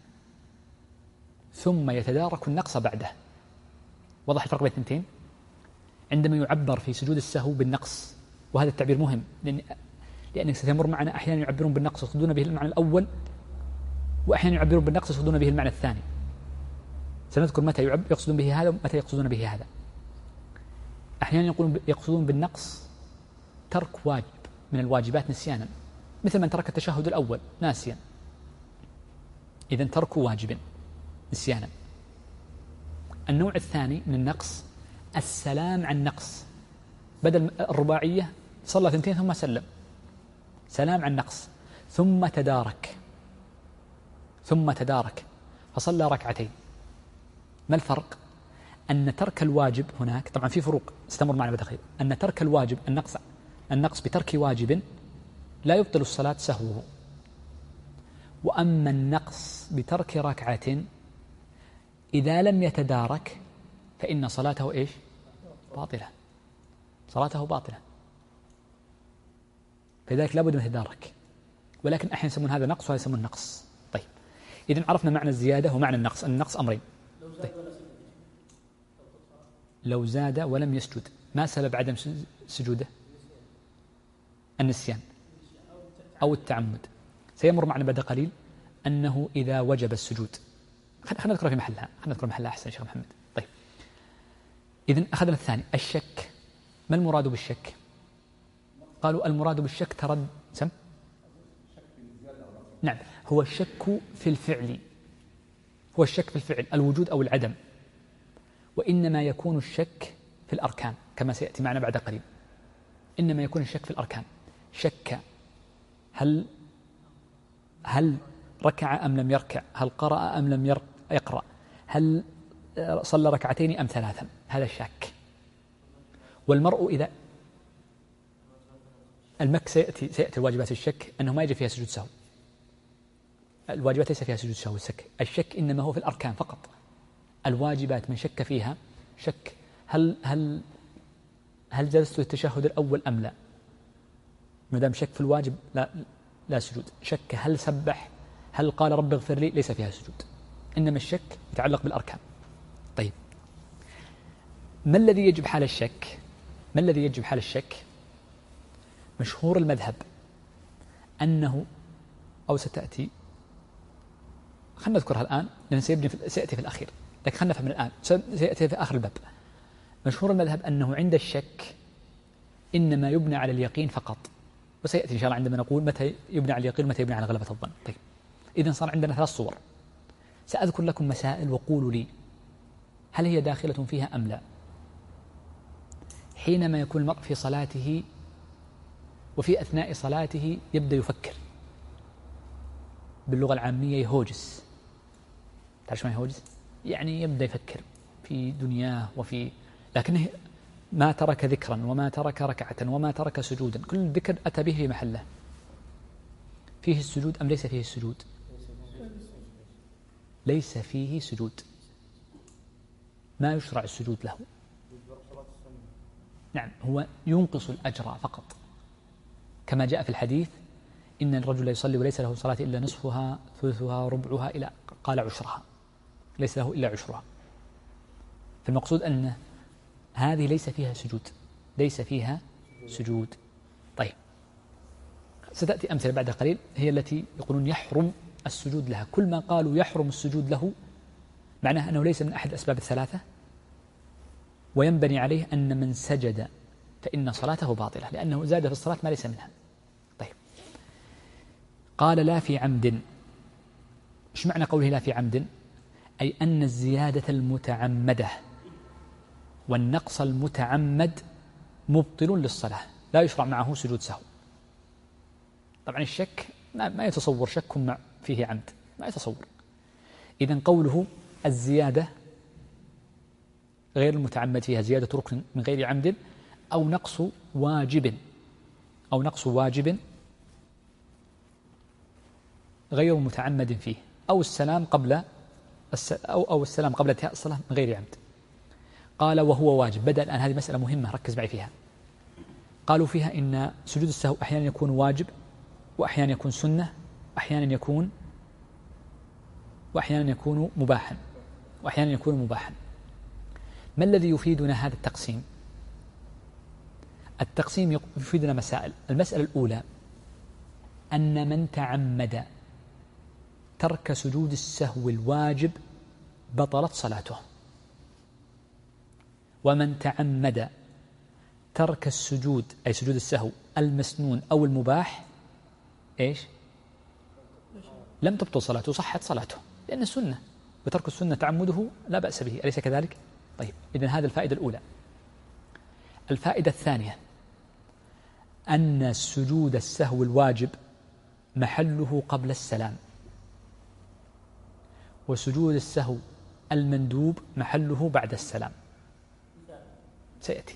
S1: ثم يتدارك النقص بعده. وضح الفرق بين الثنتين؟ عندما يعبر في سجود السهو بالنقص، وهذا التعبير مهم لأن لأنك ستمر معنا أحيانا يعبرون بالنقص يقصدون به المعنى الأول، وأحيانا يعبرون بالنقص يقصدون به المعنى الثاني. سنذكر متى يقصدون به هذا ومتى يقصدون به هذا. أحيانا يقولون يقصدون بالنقص ترك واجب من الواجبات نسيانا، مثل من ترك التشهد الأول ناسيا، إذن ترك واجب نسيانا. النوع الثاني من النقص السلام عن نقص، بدل الرباعية صلى ثنتين ثم سلم، سلام عن نقص، ثم تدارك ثم تدارك فصلى ركعتين. ما الفرق؟ أن ترك الواجب هناك، طبعا في فروق استمر معنا بدقيق، أن ترك الواجب النقص النقص بترك واجب لا يبطل الصلاة سهوه، وأما النقص بترك ركعة إذا لم يتدارك فإن صلاته إيش؟ باطلة، صلاته باطلة، فلذلك لابد من يتدارك. ولكن أحيانا يسمون هذا نقص وهذا يسمون نقص. طيب، إذن عرفنا معنى الزيادة ومعنى النقص. النقص أمرين. طيب. لو زاد ولم يسجد ما سبب عدم سجوده؟ النسيان أو التعمد. سيمر معنا بعد قليل أنه إذا وجب السجود، خلينا نذكر في محلها خلينا نذكر محلها أحسن يا شيخ محمد. طيب، إذن أخذنا الثاني الشك. ما المراد بالشك؟ قالوا المراد بالشك ترد سم نعم هو الشك في الفعل، هو الشك في الفعل الوجود أو العدم، وإنما يكون الشك في الأركان كما سيأتي معنا بعد قليل. إنما يكون الشك في الأركان، شك هل هل ركع أم لم يركع، هل قرأ أم لم يقرأ، هل صلى ركعتين أم ثلاثا، هذا الشك. والمرء إذا المك سيأتي سيأتي الواجبات الشك أنه ما يجب فيها سجود سهو، الواجبات ليس فيها سجود سهو. الشك الشك إنما هو في الأركان فقط. الواجبات من شك فيها شك هل هل هل جلست التشهد الأول أم لا، ما دام شك في الواجب لا لا سجود. شك هل سبح، هل قال رب اغفر لي، ليس فيها سجود. إنما الشك يتعلق بالأركان. طيب، ما الذي يجب حال الشك؟ ما الذي يجب حال الشك؟ مشهور المذهب أنه أو ستأتي، خلنا نذكرها الآن لأن سيبني في سيأتي في الأخير، لكن خلنا نفهم الآن، سيأتي في آخر الباب. مشهور المذهب أنه عند الشك إنما يبنى على اليقين فقط، وسيأتي إن شاء الله عندما نقول متى يبنى على اليقين ومتى يبنى على غلبة الظن. طيب، إذن صار عندنا ثلاث صور. سأذكر لكم مسائل وقولوا لي هل هي داخلة فيها أم لا. حينما يكون المرء في صلاته وفي أثناء صلاته يبدأ يفكر، باللغة العامية يهوجس. تعرف شو يهوجس؟ يعني يبدأ يفكر في دنياه وفي، لكنه ما ترك ذكرا وما ترك ركعة وما ترك سجودا، كل ذكر أتى به في محله. فيه السجود أم ليس فيه السجود؟ ليس فيه سجود، ما يشرع السجود له. نعم، هو ينقص الأجر فقط، كما جاء في الحديث إن الرجل يصلي وليس له صلاة إلا نصفها ثلثها ربعها إلى قال عشرها، ليس له إلا عشرها. فالمقصود أن هذه ليس فيها سجود، ليس فيها سجود. طيب، ستأتي أمثلة بعد قليل هي التي يقولون يحرم السجود لها. كل ما قالوا يحرم السجود له معناه أنه ليس من أحد الأسباب الثلاثة، وينبني عليه أن من سجد فإن صلاته باطلة لأنه زاد في الصلاة ما ليس منها. طيب، قال لا في عمد. إيش معنى قوله لا في عمد؟ أي أن الزيادة المتعمدة والنقص المتعمد مبطل للصلاة، لا يشرع معه سجود سهو. طبعا الشك ما يتصور شك مع فيه عمد، ما يتصور. إذن قوله الزيادة غير المتعمد فيها زيادة ركن من غير عمد، أو نقص واجب أو نقص واجب غير متعمد فيه، أو السلام قبل أو أو السلام قبل انتهاء الصلاة من غير عمد. قال وهو واجب. بدأ الآن هذه مسألة مهمة، ركز معي فيها. قالوا فيها إن سجود السهو أحيانا يكون واجب، وأحيانا يكون سنة، أحيانا يكون وأحيانا يكون مباحا وأحيانا يكون مباحا. ما الذي يفيدنا هذا التقسيم؟ التقسيم يفيدنا مسائل. المسألة الأولى أن من تعمد ترك سجود السهو الواجب بطلت صلاته، ومن تعمد ترك السجود أي سجود السهو المسنون أو المباح إيش؟ لم تبطل صلاته، صحت صلاته، لأن السنة، وترك السنة تعمده لا بأس به، أليس كذلك؟ طيب، إذن هذه الفائدة الأولى. الفائدة الثانية أن السجود السهو الواجب محله قبل السلام، وسجود السهو المندوب محله بعد السلام، سيأتي.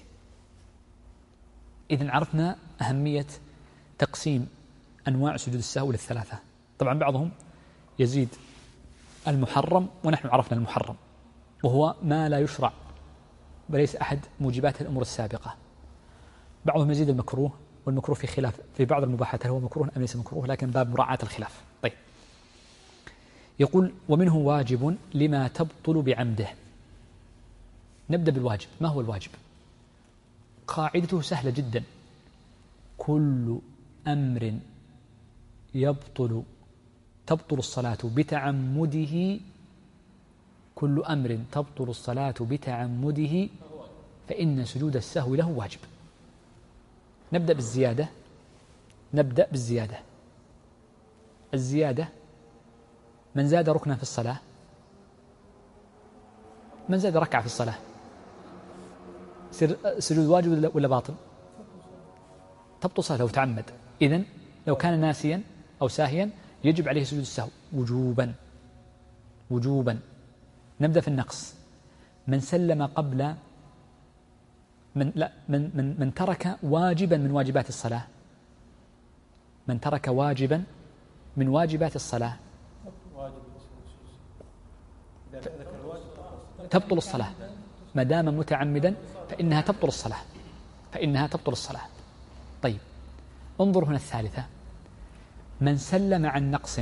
S1: إذن عرفنا أهمية تقسيم أنواع سجود السهو للثلاثة. طبعا بعضهم يزيد المحرم، ونحن عرفنا المحرم وهو ما لا يشرع وليس أحد موجبات الأمور السابقة. بعضهم يزيد المكروه، والمكروه في خلاف في بعض المباحات هل هو مكروه أم ليس مكروه، لكن باب مراعاة الخلاف. طيب، يقول ومنه واجب لما تبطل بعمده. نبدأ بالواجب. ما هو الواجب؟ قاعدته سهلة جدا: كل أمر يبطل تبطل الصلاة بتعمده كل أمر تبطل الصلاة بتعمده فإن سجود السهو له واجب. نبدأ بالزيادة نبدأ بالزيادة الزيادة من زاد ركنا في الصلاة، من زاد ركعة في الصلاة، سجود واجب ولا باطل؟ تبطل صلاة لو تعمد. إذن لو كان ناسيا أو ساهيا يجب عليه سجود السهو وجوبا وجوبا. نبدأ في النقص. من سلم قبل من لا من من من ترك واجبا من واجبات الصلاة من ترك واجبا من واجبات الصلاة تبطل الصلاة ما دام متعمدا، فإنها تبطل الصلاة فإنها تبطل الصلاة. طيب، انظر هنا الثالثة: من سلم عن نقص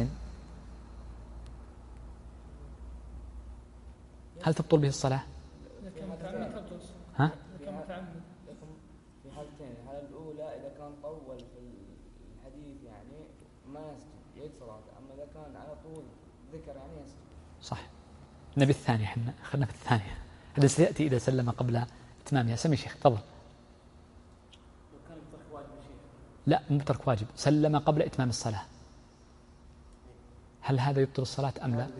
S1: هل تبطل به الصلاة؟ ها؟
S3: في حالتين. الحالة الأولى إذا كان طول في الحديث يعني ما يسجد يعيد صلاته، أما إذا كان على طول ذكر يعني يسجد.
S1: صح. نبي الثانية، احنا خلنا في الثانية. هذا سيأتي إذا سلم قبل إتمامها. سمي شيخ، تفضل. لا، مو ترك واجب، سلم قبل إتمام الصلاة، هل هذا يبطل الصلاة أم لا؟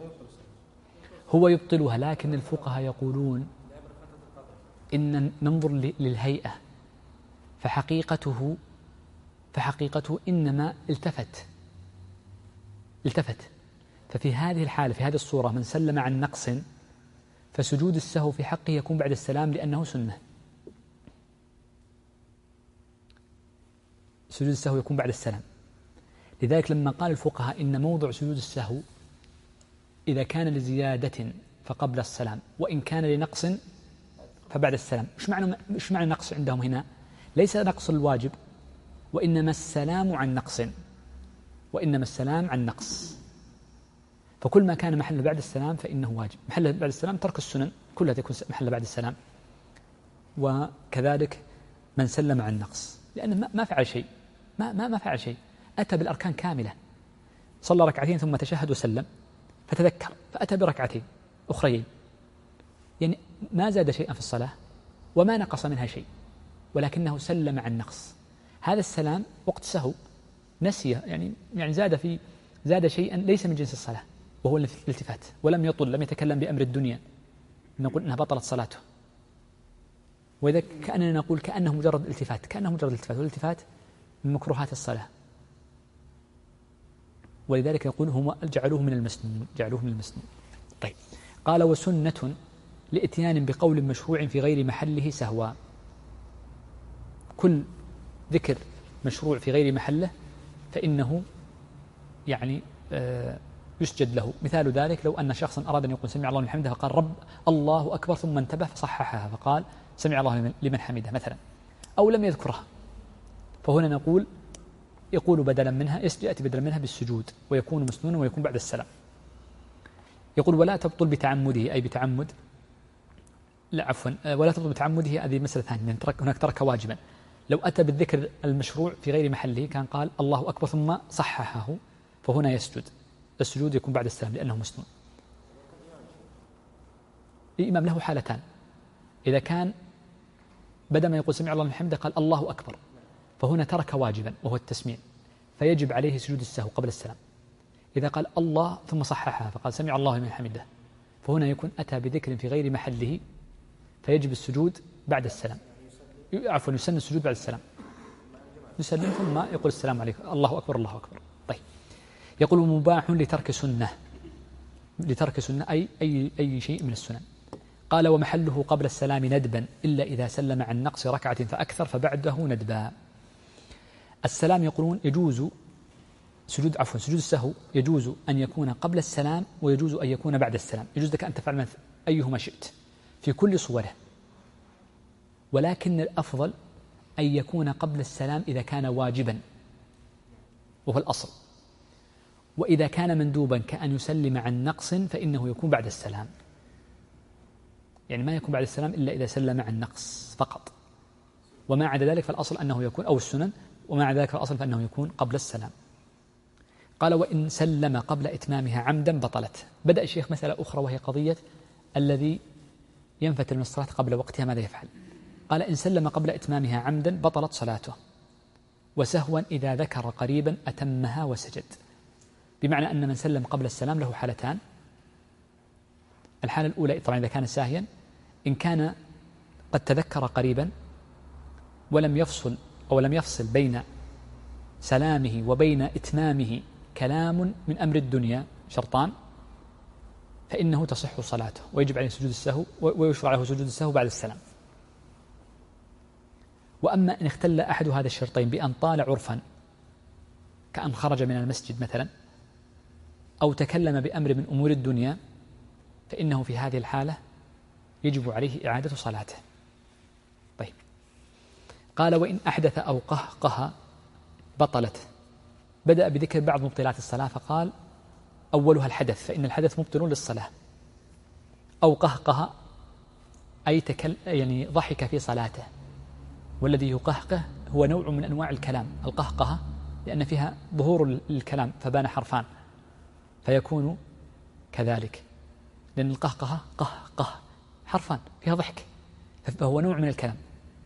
S1: هو يبطلها، لكن الفقهاء يقولون إن ننظر للهيئة، فحقيقته فحقيقته إنما التفت التفت ففي هذه الحالة، في هذه الصورة، من سلم عن نقص فسجود السهو في حقه يكون بعد السلام لأنه سنة. سجود السهو يكون بعد السلام. لذلك لما قال الفقهاء إن موضع سجود السهو إذا كان لزيادة فقبل السلام، وإن كان لنقص فبعد السلام. إيش معنى إيش معنى نقص عندهم هنا؟ ليس نقص الواجب، وإنما السلام عن نقص وإنما السلام عن نقص. فكل ما كان محله بعد السلام فإنه واجب. محله بعد السلام ترك السنن كلها تكون محله بعد السلام. وكذلك من سلم عن نقص، لأنه ما فعل شيء ما ما ما فعل شيء أتى بالأركان كاملة، صلى ركعتين ثم تشهد وسلم، فتذكر فأتى بركعتين أخريين، يعني ما زاد شيئا في الصلاة وما نقص منها شيء، ولكنه سلم عن نقص. هذا السلام وقت سهو، نسي يعني يعني زاد في زاد شيئا ليس من جنس الصلاة وهو الالتفات، ولم يطل، لم يتكلم بأمر الدنيا، نقول إنها بطلت صلاته. وإذا كأننا نقول كأنه مجرد التفات، كأنه مجرد التفات، والالتفات من مكروهات الصلاة، ولذلك يقول هم جعلوه من المسنون، جعلوه من المسنون. طيب، قال وسنة لإتيان بقول مشروع في غير محله سهوا. كل ذكر مشروع في غير محله فإنه يعني آه يسجد له. مثال ذلك لو أن شخصا أراد أن يقول سمع الله لمن حمده فقال رب الله أكبر ثم انتبه فصححها فقال سمع الله لمن حمده مثلا، أو لم يذكرها، فهنا نقول يقول بدلا منها، يأتي بدلا منها بالسجود ويكون مسنونا ويكون بعد السلام. يقول ولا تبطل بتعمده، أي بتعمد، لا عفوا ولا تبطل بتعمده، هذه مسألة ثانية، هناك ترك واجبا. لو أتى بالذكر المشروع في غير محله كان قال الله أكبر ثم صححه، فهنا يسجد، السجود يكون بعد السلام لأنه مسنون. الإمام له حالتان، إذا كان بدل ما يقول سمع الله لمن حمده قال الله أكبر، فهنا ترك واجبا وهو التسميع، فيجب عليه سجود السهو قبل السلام. إذا قال الله ثم صححها فقال سمع الله لمن حمده، فهنا يكون أتى بذكر في غير محله فيجب السجود بعد السلام، عفوا يسن السجود بعد السلام، يسلم ثم يقول السلام عليكم الله أكبر الله أكبر. طيب، يقول مباح لترك سنة، لترك سنة أي أي أي شيء من السنن. قال ومحله قبل السلام ندبا إلا إذا سلم عن نقص ركعة فأكثر فبعده ندبا. السلام يقولون يجوز سجود عفوا سجود السهو يجوز أن يكون قبل السلام ويجوز أن يكون بعد السلام، يجوز لك أن تفعل أيهما شئت في كل صوره، ولكن الأفضل أن يكون قبل السلام إذا كان واجبا وهو الأصل، وإذا كان مندوبا كأن يسلم عن نقص فإنه يكون بعد السلام، يعني ما يكون بعد السلام إلا إذا سلم عن نقص فقط، وما عدا ذلك فالأصل أنه يكون أو السنن، وما عدا ذلك فالأصل فأنه يكون قبل السلام. قال وإن سلم قبل إتمامها عمدا بطلت. بدأ الشيخ مسألة أخرى وهي قضية الذي ينفتل من الصلاة قبل وقتها ماذا يفعل؟ قال إن سلم قبل إتمامها عمدا بطلت صلاته، وسهوا إذا ذكر قريبا أتمها وسجد. بمعنى أن من سلم قبل السلام له حالتان، الحالة الأولى طبعا إذا كان ساهيا، إن كان قد تذكر قريبا ولم يفصل أو لم يفصل بين سلامه وبين إتمامه كلام من أمر الدنيا شرطان، فإنه تصح صلاته ويجب عليه سجود السهو ويشرع له سجود السهو بعد السلام. وأما إن اختل أحد هذا الشرطين بأن طال عرفا كأن خرج من المسجد مثلا أو تكلم بأمر من أمور الدنيا، فإنه في هذه الحالة يجب عليه إعادة صلاته. طيب، قال وإن أحدث أو قهقه بطلت. بدأ بذكر بعض مبطلات الصلاة فقال أولها الحدث، فإن الحدث مبطل للصلاة. أو قهقه أي تكل يعني ضحك في صلاته، والذي يقهقه هو نوع من أنواع الكلام، القهقه لأن فيها ظهور الكلام فبان حرفان فيكون كذلك، لأن القهقه قهقه حرفان فيها ضحك، فهو نوع من الكلام.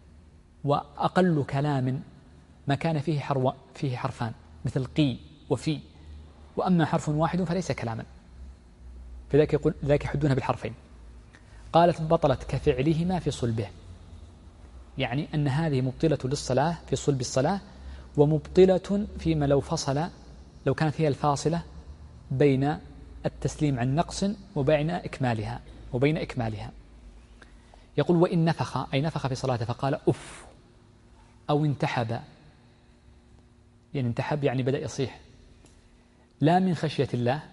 S1: وأقل كلام ما كان فيه حرو فيه حرفان مثل قي وفي، وأما حرف واحد فليس كلاما، فذلك يقول ذاك يحدونها بالحرفين. قالت بطلت كفعلهما في صلبه، يعني أن هذه مبطلة للصلاة في صلب الصلاة، ومبطلة فيما لو فصل، لو كانت هي الفاصلة بين التسليم عن نقص وبين إكمالها وبين إكمالها. يقول وإن نفخ أي نفخ في صلاته فقال أف أو انتحب، يعني انتحب يعني بدأ يصيح، لا من خشية الله،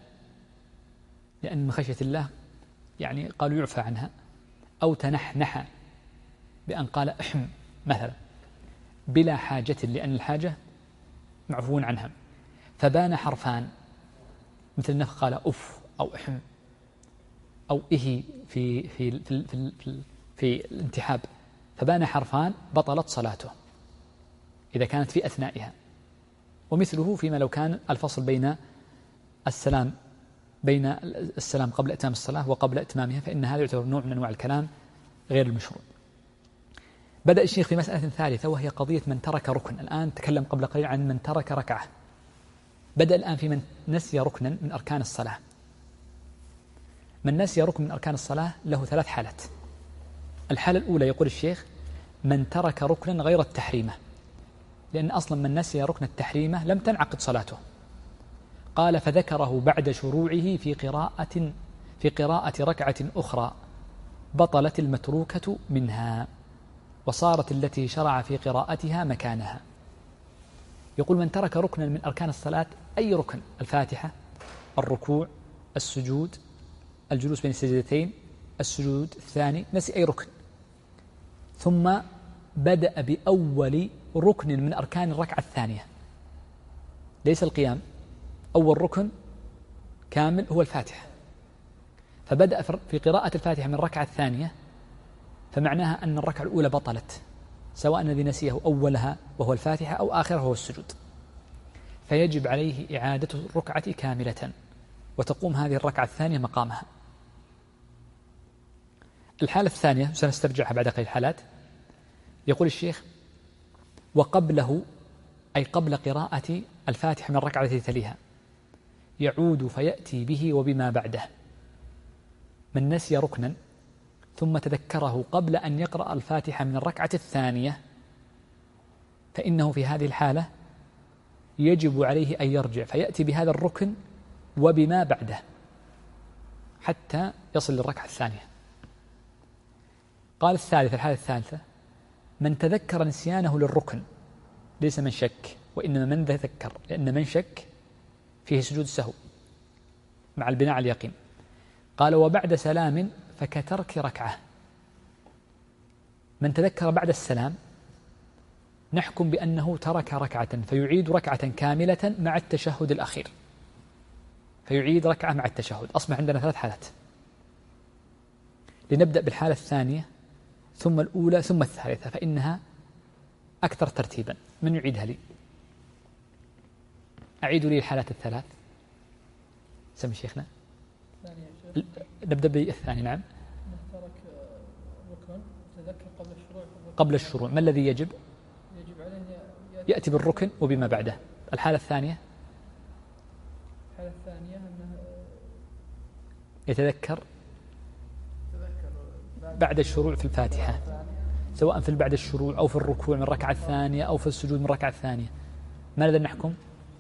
S1: لأن من خشية الله يعني قالوا يعفى عنها، أو تنحنح بأن قال احم مثلا بلا حاجة، لأن الحاجة معفو عنها، فبان حرفان مثل النفخ قال أف أو احم أو إهي في في في في, في, في الانتحاب، فبان حرفان بطلت صلاته إذا كانت في أثنائها. ومثله فيما لو كان الفصل بين السلام بين السلام قبل إتمام الصلاة وقبل إتمامها، فإن هذا يعتبر نوع من أنواع الكلام غير المشروع. بدأ الشيخ في مسألة ثالثة وهي قضية من ترك ركن. الآن تكلم قبل قليل عن من ترك ركعة، بدأ الآن في من نسي ركنا من أركان الصلاة. من نسي ركن من أركان الصلاة له ثلاث حالات. الحالة الأولى يقول الشيخ من ترك ركنا غير التحريمة، لأن أصلا من نسي ركن التحريمة لم تنعقد صلاته. قال فذكره بعد شروعه في قراءة في قراءة ركعة أخرى بطلت المتروكة منها وصارت التي شرع في قراءتها مكانها. يقول من ترك ركنا من أركان الصلاة، أي ركن، الفاتحة، الركوع، السجود، الجلوس بين السجدتين، السجود الثاني، نسي أي ركن، ثم بدأ بأول ركن من أركان الركعة الثانية، ليس القيام، أول ركن كامل هو الفاتحة، فبدأ في قراءة الفاتحة من الركعة الثانية، فمعناها أن الركعة الأولى بطلت، سواء الذي نسيه أولها وهو الفاتحة أو آخرها وهو السجود، فيجب عليه إعادة الركعة كاملة وتقوم هذه الركعة الثانية مقامها. الحالة الثانية سنسترجعها بعد قليل حالات. يقول الشيخ وقبله، أي قبل قراءة الفاتحة من الركعة التي تليها، يعود فيأتي به وبما بعده. من نسي ركنا ثم تذكره قبل أن يقرأ الفاتحة من الركعة الثانية، فإنه في هذه الحالة يجب عليه أن يرجع فيأتي بهذا الركن وبما بعده حتى يصل للركعة الثانية. قال الثالث، الحالة الثالثة من تذكر نسيانه للركن، ليس من شك وإنما من تذكر، لأن من شك فيه سجود السهو مع البناء على اليقين. قال وبعد سلام فكترك ركعة. من تذكر بعد السلام نحكم بأنه ترك ركعة فيعيد ركعة كاملة مع التشهد الأخير، فيعيد ركعة مع التشهد. أصبح عندنا ثلاث حالات. لنبدأ بالحالة الثانية ثم الأولى ثم الثالثة، فإنها أكثر ترتيبا. من يعيدها لي؟ أعيد لي الحالات الثلاث. سمي شيخنا. نبدأ بالثاني. نعم.
S2: ترك ركن تذكر قبل الشروع.
S1: قبل الشروع ما الذي يجب؟
S2: يجب عليه
S1: يأتي بالركن وبما بعده. الحالة الثانية
S2: الحالة الثانية أنه
S1: يتذكر بعد الشروع في الفاتحة، سواء في بعد الشروع أو في الركوع من الركعة الثانية أو في السجود من الركعة الثانية. ماذا نحكم؟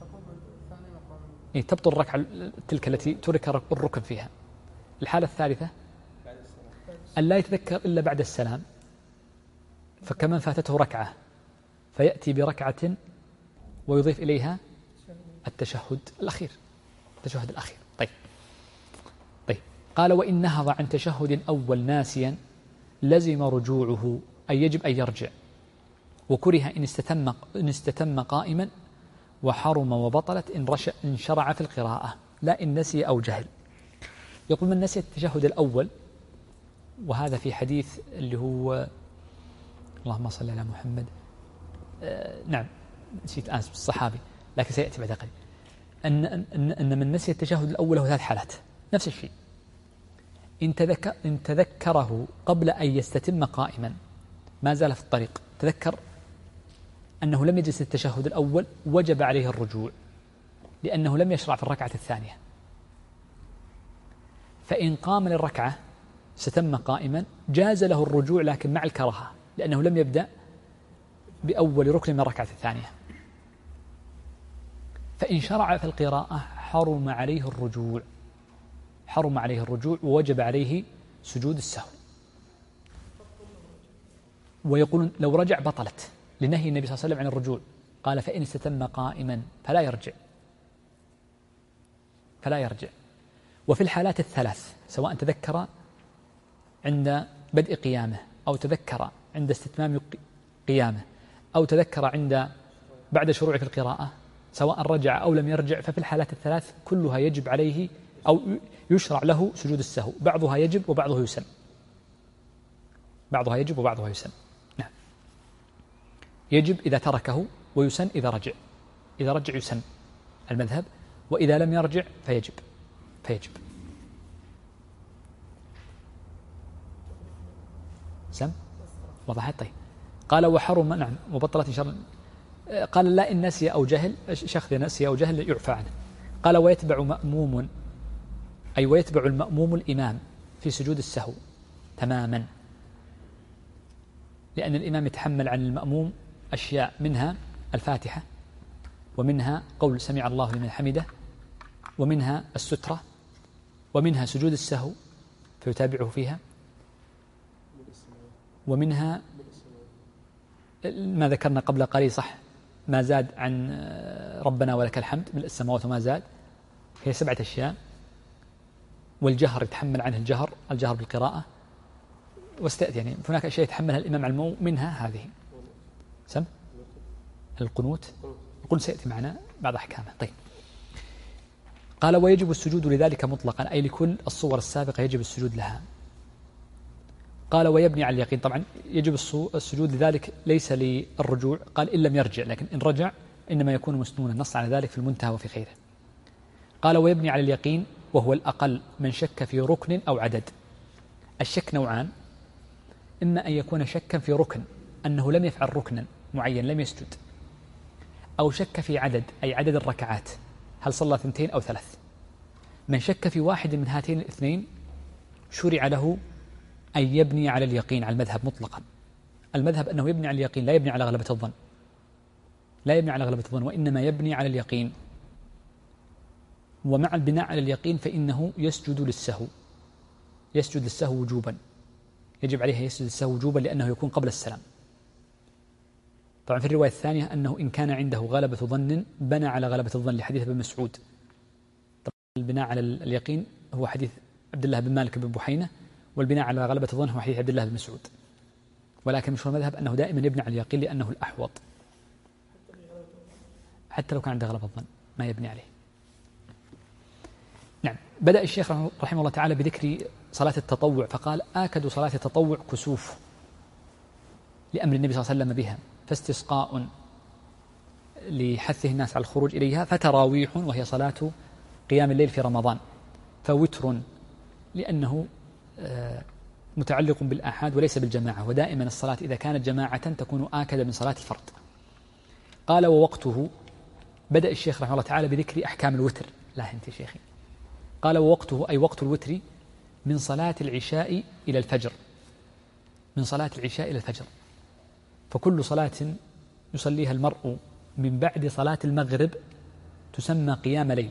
S1: إيه تبطل الركعة تلك التي ترك الركن فيها. الحالة الثالثة أن لا يتذكر إلا بعد السلام، فكمن فاتته ركعة فيأتي بركعة ويضيف إليها التشهد الأخير، التشهد الأخير. طيب طيب قال وإن نهض عن تشهد أول ناسيا لزم رجوعه، أي يجب أن يرجع، وكره إن استتم إن استتم قائما، وحرم وبطلت إن رش إن شرع في القراءة، لا إن نسي أو جهل. يقول من نسي التشهد الأول، وهذا في حديث اللي هو اللهم صل على محمد، آه نعم نسيت الآن الصحابي لكن سيأتي بعد قليل، أن, أن, أن من نسي التشهد الأول له ثلاث حالات نفس الشيء. إن, تذكر إن تذكره قبل أن يستتم قائما، ما زال في الطريق، تذكر أنه لم يجلس التشهد الأول، وجب عليه الرجوع لأنه لم يشرع في الركعة الثانية. فإن قام للركعة ستم قائما جاز له الرجوع لكن مع الكراهة، لأنه لم يبدأ بأول ركن من الركعة الثانية. فإن شرع في القراءة حرم عليه الرجوع، حرم عليه الرجوع ووجب عليه سجود السهو. ويقولون لو رجع بطلت، لنهي النبي صلى الله عليه وسلم عن الرجوع، قال فإن استتم قائما فلا يرجع، فلا يرجع. وفي الحالات الثلاث سواء تذكر عند بدء قيامه أو تذكر عند استتمام قيامه أو تذكر عند بعد شروع في القراءة، سواء رجع أو لم يرجع، ففي الحالات الثلاث كلها يجب عليه أو يشرع له سجود السهو، بعضها يجب وبعضه يسن، بعضها يجب وبعضها يسن. نعم. يجب إذا تركه ويسن إذا رجع، إذا رجع يسن المذهب، وإذا لم يرجع فيجب فيجب سم وضحت. طيب قال وحرم، نعم وبطلت إن شاء الله. قال لا، إن نسي أو جهل، شخص نسي أو جهل يعفى عنه. قال ويتبع مأموم، أي ويتبع المأموم الإمام في سجود السهو تماما، لأن الإمام يتحمل عن المأموم أشياء، منها الفاتحة، ومنها قول سمع الله لمن حمده، ومنها السترة، ومنها سجود السهو فيتابعه فيها، ومنها ما ذكرنا قبل قليل صح، ما زاد عن ربنا ولك الحمد ملء السماوات وما زاد، هي سبعة أشياء. والجهر يتحمل عنه الجهر، الجهر بالقراءة، واستأتي يعني هناك أشياء يتحملها الإمام على المو، منها هذه سم القنوت، القنوت سيأتي معنا بعض أحكامه. طيب قال ويجب السجود لذلك مطلقا، أي لكل الصور السابقة يجب السجود لها. قال ويبني على اليقين، طبعا يجب السجود لذلك ليس للرجوع، قال إن لم يرجع، لكن إن رجع إنما يكون مسنونا، نص على ذلك في المنتهى وفي غيره. قال ويبني على اليقين، وهو الأقل من شك في ركن أو عدد. الشك نوعان، إما أن يكون شكا في ركن أنه لم يفعل ركنا معين لم يسجد، أو شك في عدد أي عدد الركعات، هل صلى ثنتين أو ثلاث. من شك في واحد من هاتين الاثنين شرع له أن يبني على اليقين، على المذهب مطلقا. المذهب أنه يبني على اليقين، لا يبني على غلبة الظن، لا يبني على غلبة الظن، وإنما يبني على اليقين. ومع البناء على اليقين فإنه يسجد للسهو، يسجد للسهو وجوبا، يجب عليه يسجد للسهو وجوبا لأنه يكون قبل السلام. طبعا في الرواية الثانية أنه إن كان عنده غلبة ظن بنى على غلبة الظن لحديث ابن مسعود. طبعا البناء على اليقين هو حديث عبد الله بن مالك بن بحينة، والبناء على غلبة الظن هو حديث عبد الله بن مسعود. ولكن مشهور المذهب أنه دائما يبني على اليقين لأنه الأحوط، حتى لو كان عنده غلبة الظن ما يبني عليه. نعم. بدأ الشيخ رحمه الله تعالى بذكر صلاة التطوع، فقال آكد صلاة التطوع كسوف لأمر النبي صلى الله عليه وسلم بها، فاستسقاء لحثه الناس على الخروج إليها، فتراويح وهي صلاة قيام الليل في رمضان، فوتر لأنه متعلق بالآحاد وليس بالجماعة، ودائما الصلاة إذا كانت جماعة تكون آكد من صلاة الفرد. قال ووقته، بدأ الشيخ رحمه الله تعالى بذكر أحكام الوتر. لا أنت شيخي. قال ووقته أي وقت الوتر من صلاة العشاء إلى الفجر، من صلاة العشاء إلى الفجر، فكل صلاة يصليها المرء من بعد صلاة المغرب تسمى قيام ليل.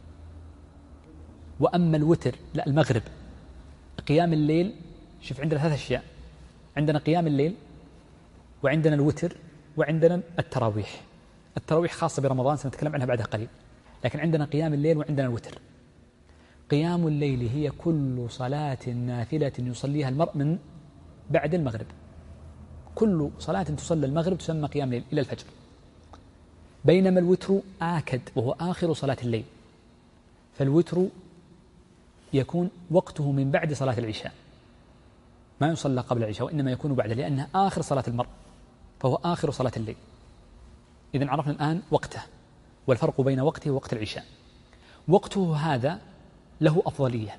S1: وأما الوتر لا المغرب قيام الليل، شوف عندنا ثلاث أشياء، عندنا قيام الليل، وعندنا الوتر، وعندنا التراويح. التراويح خاصة برمضان سنتكلم عنها بعد قليل، لكن عندنا قيام الليل وعندنا الوتر. قيام الليل هي كل صلاة نافلة يصليها المرء من بعد المغرب، كل صلاة تصلى المغرب تسمى قيام الليل إلى الفجر. بينما الوتر آكد وهو آخر صلاة الليل، فالوتر يكون وقته من بعد صلاة العشاء، ما يصلى قبل العشاء وإنما يكون بعد، لأنها آخر صلاة المرء، فهو آخر صلاة الليل. إذن عرفنا الآن وقته والفرق بين وقته ووقت العشاء. وقته هذا له أفضلية،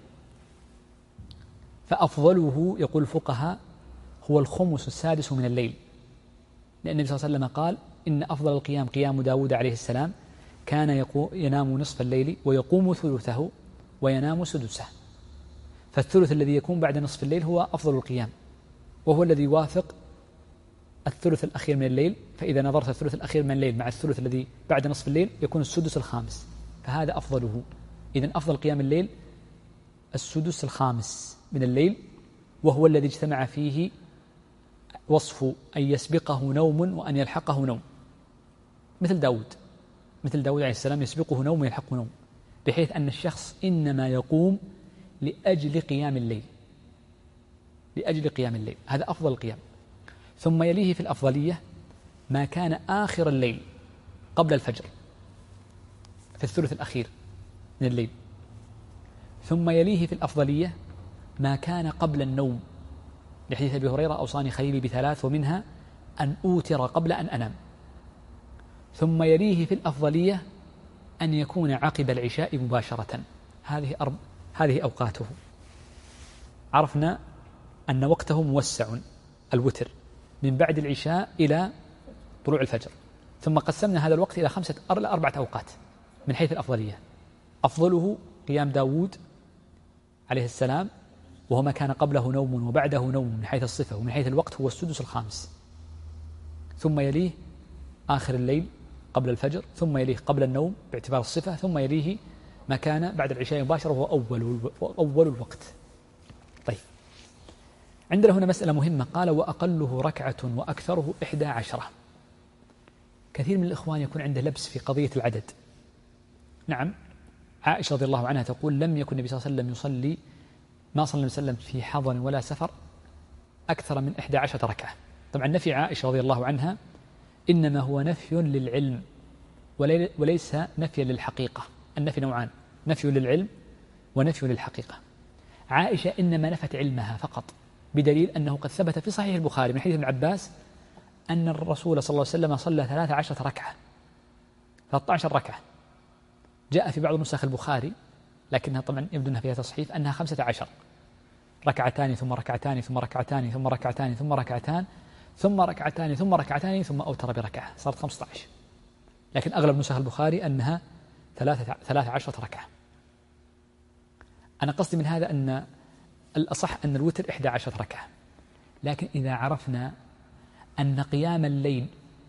S1: فأفضله يقول الفقهاء هو الخمس السادس من الليل، لأن النبي صلى الله عليه وسلم قال إن أفضل القيام قيام داود عليه السلام، كان ينام نصف الليل ويقوم ثلثه وينام سدسه، فالثلث الذي يكون بعد نصف الليل هو أفضل القيام، وهو الذي يوافق الثلث الأخير من الليل. فإذا نظرت الثلث الأخير من الليل مع الثلث الذي بعد نصف الليل يكون السدس الخامس، فهذا أفضله. إذن أفضل قيام الليل السدس الخامس من الليل، وهو الذي اجتمع فيه وصف أن يسبقه نوم وأن يلحقه نوم، مثل داود، مثل داود عليه السلام يسبقه نوم ويلحقه نوم، بحيث أن الشخص إنما يقوم لأجل قيام الليل، لأجل قيام الليل، هذا أفضل القيام. ثم يليه في الأفضلية ما كان آخر الليل قبل الفجر في الثلث الأخير من الليل، ثم يليه في الأفضلية ما كان قبل النوم، لحديث أبي هريرة أوصاني خليلي بثلاث ومنها أن أوتر قبل أن أنام. ثم يليه في الأفضلية أن يكون عقب العشاء مباشرة. هذه أرب... هذه أوقاته. عرفنا أن وقته موسع الوتر من بعد العشاء إلى طلوع الفجر، ثم قسمنا هذا الوقت إلى خمسة إلى أربعة أوقات من حيث الأفضلية. أفضله قيام داود عليه السلام، وهو ما كان قبله نوم وبعده نوم من حيث الصفة ومن حيث الوقت هو السدس الخامس، ثم يليه آخر الليل قبل الفجر، ثم يليه قبل النوم باعتبار الصفة، ثم يليه ما كان بعد العشاء مباشرة وهو أول, أول الوقت. طيب، عندنا هنا مسألة مهمة، قال وأقله ركعة وأكثره إحدى عشرة. كثير من الإخوان يكون عنده لبس في قضية العدد. نعم، عائشة رضي الله عنها تقول لم يكن النبي صلى الله عليه وسلم يصلي ما صلى الله عليه وسلم في حضر ولا سفر أكثر من إحدى عشرة ركعة. طبعا نفي عائشة رضي الله عنها إنما هو نفي للعلم وليس نفي للحقيقة. النفي نوعان، نفي للعلم ونفي للحقيقة. عائشة إنما نفت علمها فقط، بدليل أنه قد ثبت في صحيح البخاري من حديث ابن عباس أن الرسول صلى الله عليه وسلم صلى ثلاث عشرة ركعة، ثلاثة عشر ركعة. جاء في بعض نسخ البخاري لكنها طبعا يبدو أنها فيها تصحيف أنها خمسة عشر، ركعتان ثم ركعتان ثم ركعتان ثم ركعتان ثم ركعتان ثم ركعتان ثم ركعتان ثم أوتر بركعة، صارت خمسة عشر. لكن أغلب نسخ البخاري أنها ثلاثة عشرة ركعة. أنا قصدي من هذا أن الأصح أن الوتر إحدى عشرة ركعة، لكن إذا عرفنا أن قيام الليل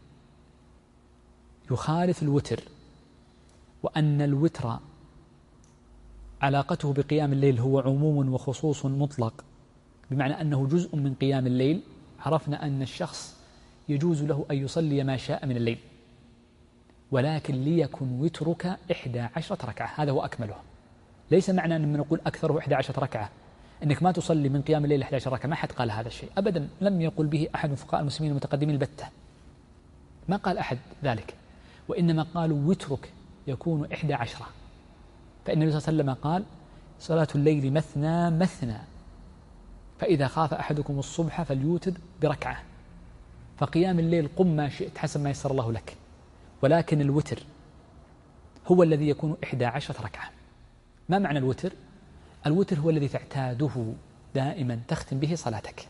S1: يخالف الوتر، وأن الوتر علاقته بقيام الليل هو عموم وخصوص مطلق، بمعنى أنه جزء من قيام الليل، عرفنا أن الشخص يجوز له أن يصلي ما شاء من الليل، ولكن ليكن وترك إحدى عشرة ركعة، هذا هو أكمله. ليس معنى أن نقول أكثره إحدى عشرة ركعة أنك ما تصلي من قيام الليل إحدى عشرة ركعة، ما حد قال هذا الشيء أبدا، لم يقل به أحد من فقهاء المسلمين المتقدمين البتة، ما قال أحد ذلك، وإنما قالوا وترك يكون إحدى عشرة. فإن النبي صلى الله عليه وسلم قال صلاة الليل مثنى مثنى، فإذا خاف أحدكم الصبح فليوتر بركعة. فقيام الليل قم ما شئت حسب ما يسر الله لك، ولكن الوتر هو الذي يكون إحدى عشرة ركعة. ما معنى الوتر؟ الوتر هو الذي تعتاده دائما تختم به صلاتك.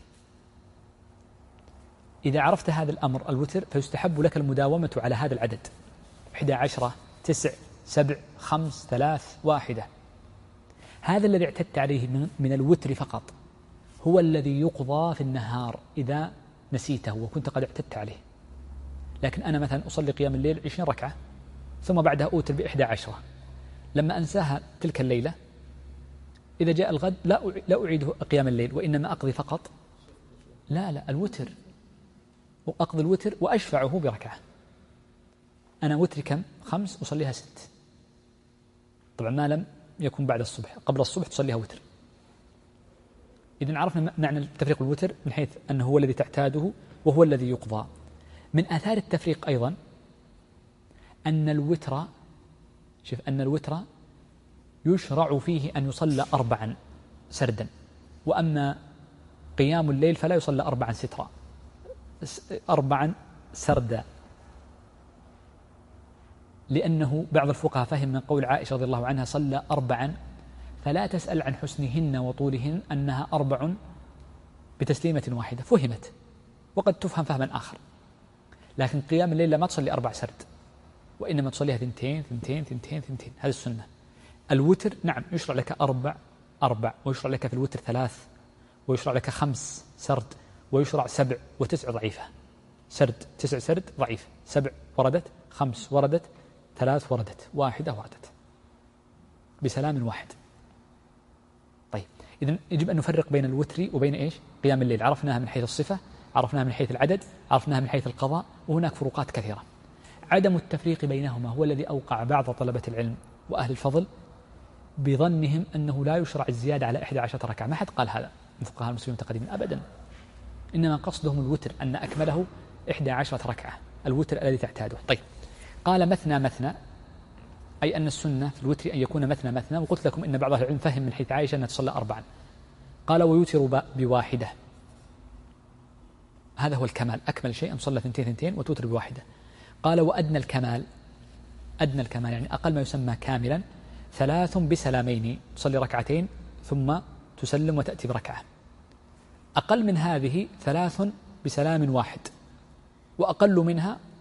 S1: إذا عرفت هذا الأمر الوتر فيستحب لك المداومة على هذا العدد، إحدى عشرة، تسع، سبع، خمس، ثلاث، واحدة. هذا الذي اعتدت عليه من الوتر فقط هو الذي يقضى في النهار إذا نسيته وكنت قد اعتدت عليه. لكن أنا مثلا أصلي قيام الليل عشرين ركعة ثم بعدها أوتر بإحدى عشرة، لما أنساها تلك الليلة إذا جاء الغد لا لا أعيد قيام الليل، وإنما أقضي فقط لا لا الوتر، وأقضي الوتر وأشفعه بركعة. أنا وتري كم؟ خمس، أصليها ست. طبعا ما لم يكن بعد الصبح، قبل الصبح تصليها وتر. إذن عرفنا معنى تفريق الوتر من حيث أنه هو الذي تعتاده وهو الذي يقضى. من آثار التفريق أيضا أن الوتر، شوف أن الوتر يشرع فيه أن يصلى أربعا سردا، وأما قيام الليل فلا يصلى أربعا سترا، أربعا سردا، لأنه بعض الفقهاء فهم من قول عائشة رضي الله عنها صلى أربعا، فلا تسأل عن حسنهن وطولهن أنها أربع بتسليمة واحدة، فهمت وقد تفهم فهما آخر. لكن قيام الليل ما تصلي أربع سرد، وإنما تصليها ثنتين ثنتين ثنتين ثنتين، هذه السنة. الوتر نعم يشرع لك أربع أربع، ويشرع لك في الوتر ثلاث، ويشرع لك خمس سرد، ويشرع سبع وتسع ضعيفة. سرد تسع سرد ضعيف، سبع وردت، خمس وردت، ثلاث وردت، واحدة وردت بسلام واحد. طيب إذن يجب أن نفرق بين الوتر وبين إيش؟ قيام الليل. عرفناها من حيث الصفة، عرفناها من حيث العدد، عرفناها من حيث القضاء، وهناك فروقات كثيرة. عدم التفريق بينهما هو الذي أوقع بعض طلبة العلم وأهل الفضل بظنهم أنه لا يشرع الزيادة على إحدى عشرة ركعة. ما حد قال هذا من فقهاء المسلمين المتقدمين أبدا، إنما قصدهم الوتر، أن أكمله إحدى عشرة ركعة، الوتر الذي تعتاده. طيب قال مثنى مثنى، أي أن السنة في الوتر أن يكون مثنى مثنى، وقلت لكم إن بعض العلم فهم من حيث عائشة أنها تصلى أربعا. قال ويوتر بواحدة، هذا هو الكمال، أكمل شيء أن صلى ثنتين ثنتين وتوتر بواحدة. قال وأدنى الكمال، أدنى الكمال يعني أقل ما يسمى كاملا، ثلاث بسلامين، تصلي ركعتين ثم تسلم وتأتي بركعة. أقل من هذه ثلاث بسلام واحد، وأقل منها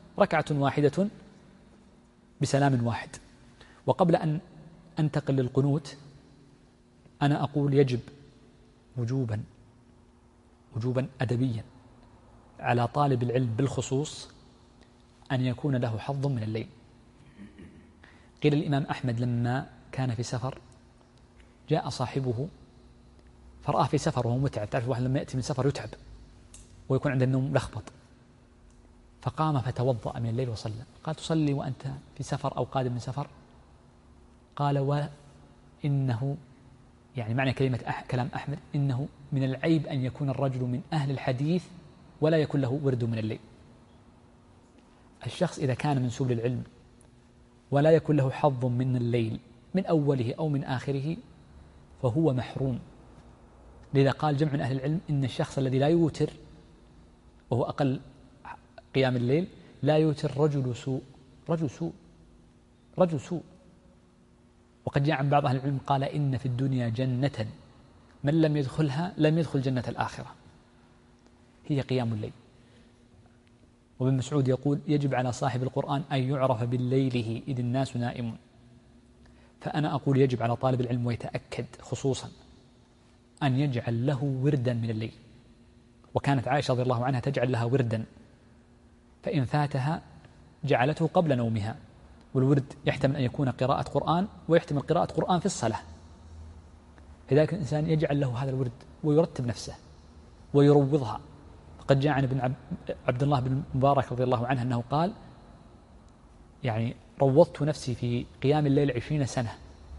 S1: ركعة واحدة بسلام واحد. وقبل أن أنتقل للقنوت أنا أقول يجب وجوبا وجوبا أدبيا على طالب العلم بالخصوص أن يكون له حظ من الليل. قيل الإمام أحمد لما كان في سفر جاء صاحبه فرآه في سفر وهو متعب، تعرف الواحد لما يأتي من سفر يتعب ويكون عنده النوم لخبط، فقام فتوضأ من الليل وصلى. قال تصلي وأنت في سفر أو قادم من سفر؟ قال وإنه يعني معنى كلمة أح كلام أحمد إنه من العيب أن يكون الرجل من أهل الحديث ولا يكون له ورد من الليل. الشخص إذا كان منسوب للعلم ولا يكون له حظ من الليل من أوله أو من آخره فهو محروم. لذا قال جمع من أهل العلم إن الشخص الذي لا يوتر وهو أقل قيام الليل لا يوتر رجل سوء رجل سوء رجل سوء. وقد جاء عن بعض أهل العلم قال إن في الدنيا جنة من لم يدخلها لم يدخل جنة الآخرة، هي قيام الليل. وابن مسعود يقول يجب على صاحب القرآن أن يعرف بالليله إذ الناس نائمون. فأنا أقول يجب على طالب العلم ويتأكد خصوصا أن يجعل له وردا من الليل. وكانت عائشة رضي الله عنها تجعل لها وردا فإن فاتها جعلته قبل نومها. والورد يحتمل أن يكون قراءة قرآن ويحتمل قراءة قرآن في الصلاة، لذلك الإنسان يجعل له هذا الورد ويرتب نفسه ويروضها. قد جاء عن ابن عبد الله بن مبارك رضي الله عنه أنه قال يعني روضت نفسي في قيام الليل عشرين سنة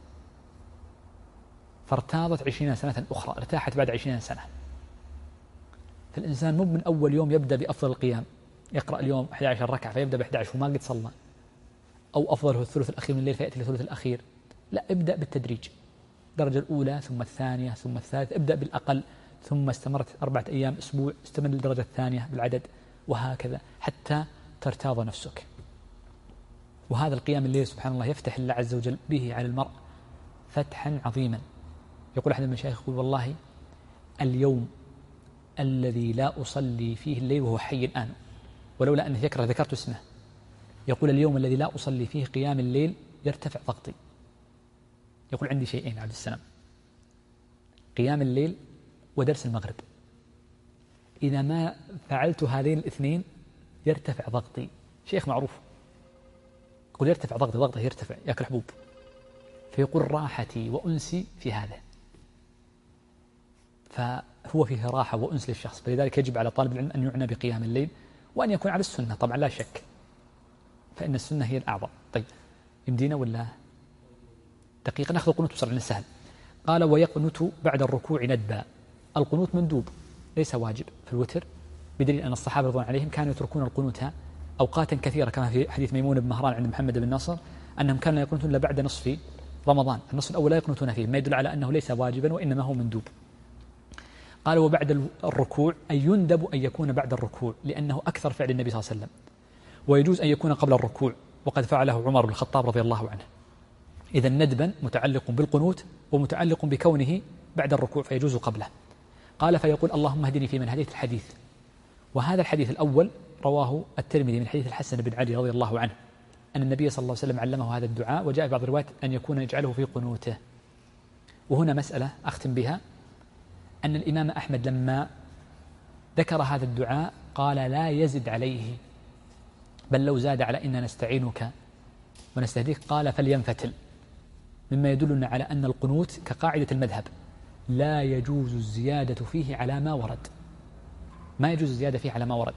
S1: فارتاضت عشرين سنة أخرى، ارتاحت بعد عشرين سنة. فالإنسان مو من أول يوم يبدأ بأفضل القيام، يقرأ اليوم أحد عشر ركعة فيبدأ بأحد عشر وما قد صلى، أو أفضله الثلث الأخير من الليل فيأتي للثلث الأخير. لا، ابدأ بالتدريج، الدرجة الأولى ثم الثانية ثم الثالثة، ابدأ بالأقل ثم استمرت أربعة أيام أسبوع استمر للدرجة الثانية بالعدد، وهكذا حتى ترتاض نفسك. وهذا القيام الليل سبحان الله يفتح الله عز وجل به على المرء فتحا عظيما. يقول أحد المشايخ يقول والله اليوم الذي لا أصلي فيه الليل وهو حي الآن ولولا أنه يكره ذكرت اسمه، يقول اليوم الذي لا أصلي فيه قيام الليل يرتفع ضغطي. يقول عندي شيئين عبد السلام، قيام الليل ودرس المغرب، إذا ما فعلت هذين الاثنين يرتفع ضغطي. شيخ معروف يقول يرتفع ضغطي، ضغطه يرتفع يأكل حبوب، فيقول راحتي وأنسي في هذا، فهو فيه راحة وأنس للشخص. فلذلك يجب على طالب العلم أن يعنى بقيام الليل وأن يكون على السنة طبعا لا شك، فإن السنة هي الأعظم. طيب يمدينا ولا دقيقة نأخذ القنوت بسرعة سهل. قال ويقنت بعد الركوع ندبا. القنوت مندوب ليس واجب في الوتر، بدليل أن الصحابة رضوان عليهم كانوا يتركون القنوت أوقاتا كثيرة كما في حديث ميمون بن مهران عند محمد بن ناصر أنهم كانوا يقنتون إلا بعد نصف رمضان، النصف الأول لا يقنتون فيه، ما يدل على أنه ليس واجبا وإنما هو مندوب. قال وبعد الركوع أي يندب أن يكون بعد الركوع لأنه أكثر فعل النبي صلى الله عليه وسلم، ويجوز أن يكون قبل الركوع وقد فعله عمر بن الخطاب رضي الله عنه. إذا ندبا متعلق بالقنوت ومتعلق بكونه بعد الركوع فيجوز قبله. قال فيقول اللهم اهدني فيمن هديت الحديث. وهذا الحديث الأول رواه الترمذي من حديث الحسن بن علي رضي الله عنه أن النبي صلى الله عليه وسلم علمه هذا الدعاء، وجاء في بعض الروايات أن يكون يجعله في قنوته. وهنا مسألة أختم بها، أن الإمام أحمد لما ذكر هذا الدعاء قال لا يزد عليه، بل لو زاد على إنا نستعينك ونستهديك قال فلينفتل، مما يدلنا على أن القنوت كقاعدة المذهب لا يجوز الزيادة فيه على ما ورد، ما يجوز الزيادة فيه على ما ورد،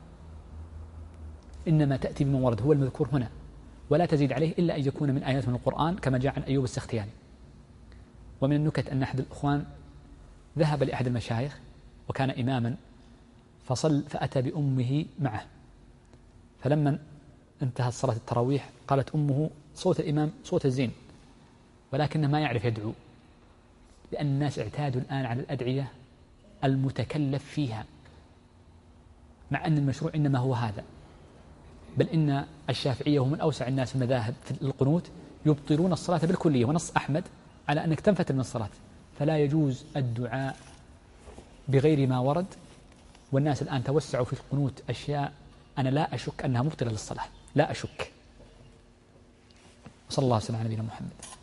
S1: إنما تأتي بما ورد هو المذكور هنا، ولا تزيد عليه إلا أن يكون من آيات من القرآن كما جاء عن أيوب السختياني. ومن النكت أن أحد الإخوان ذهب لأحد المشايخ وكان إماما فصل فأتى بأمه معه، فلما انتهت صلاة التراويح قالت أمه صوت الإمام صوت الزين ولكنه ما يعرف يدعو، لأن الناس اعتادوا الآن على الأدعية المتكلف فيها، مع أن المشروع إنما هو هذا. بل إن الشافعية هم من أوسع الناس المذاهب في القنوت يبطلون الصلاة بالكلية، ونص أحمد على أنك تنفتل من الصلاة، فلا يجوز الدعاء بغير ما ورد. والناس الآن توسعوا في القنوت أشياء أنا لا أشك أنها مبطلة للصلاة، لا أشك. صلى الله وسلم على نبينا محمد.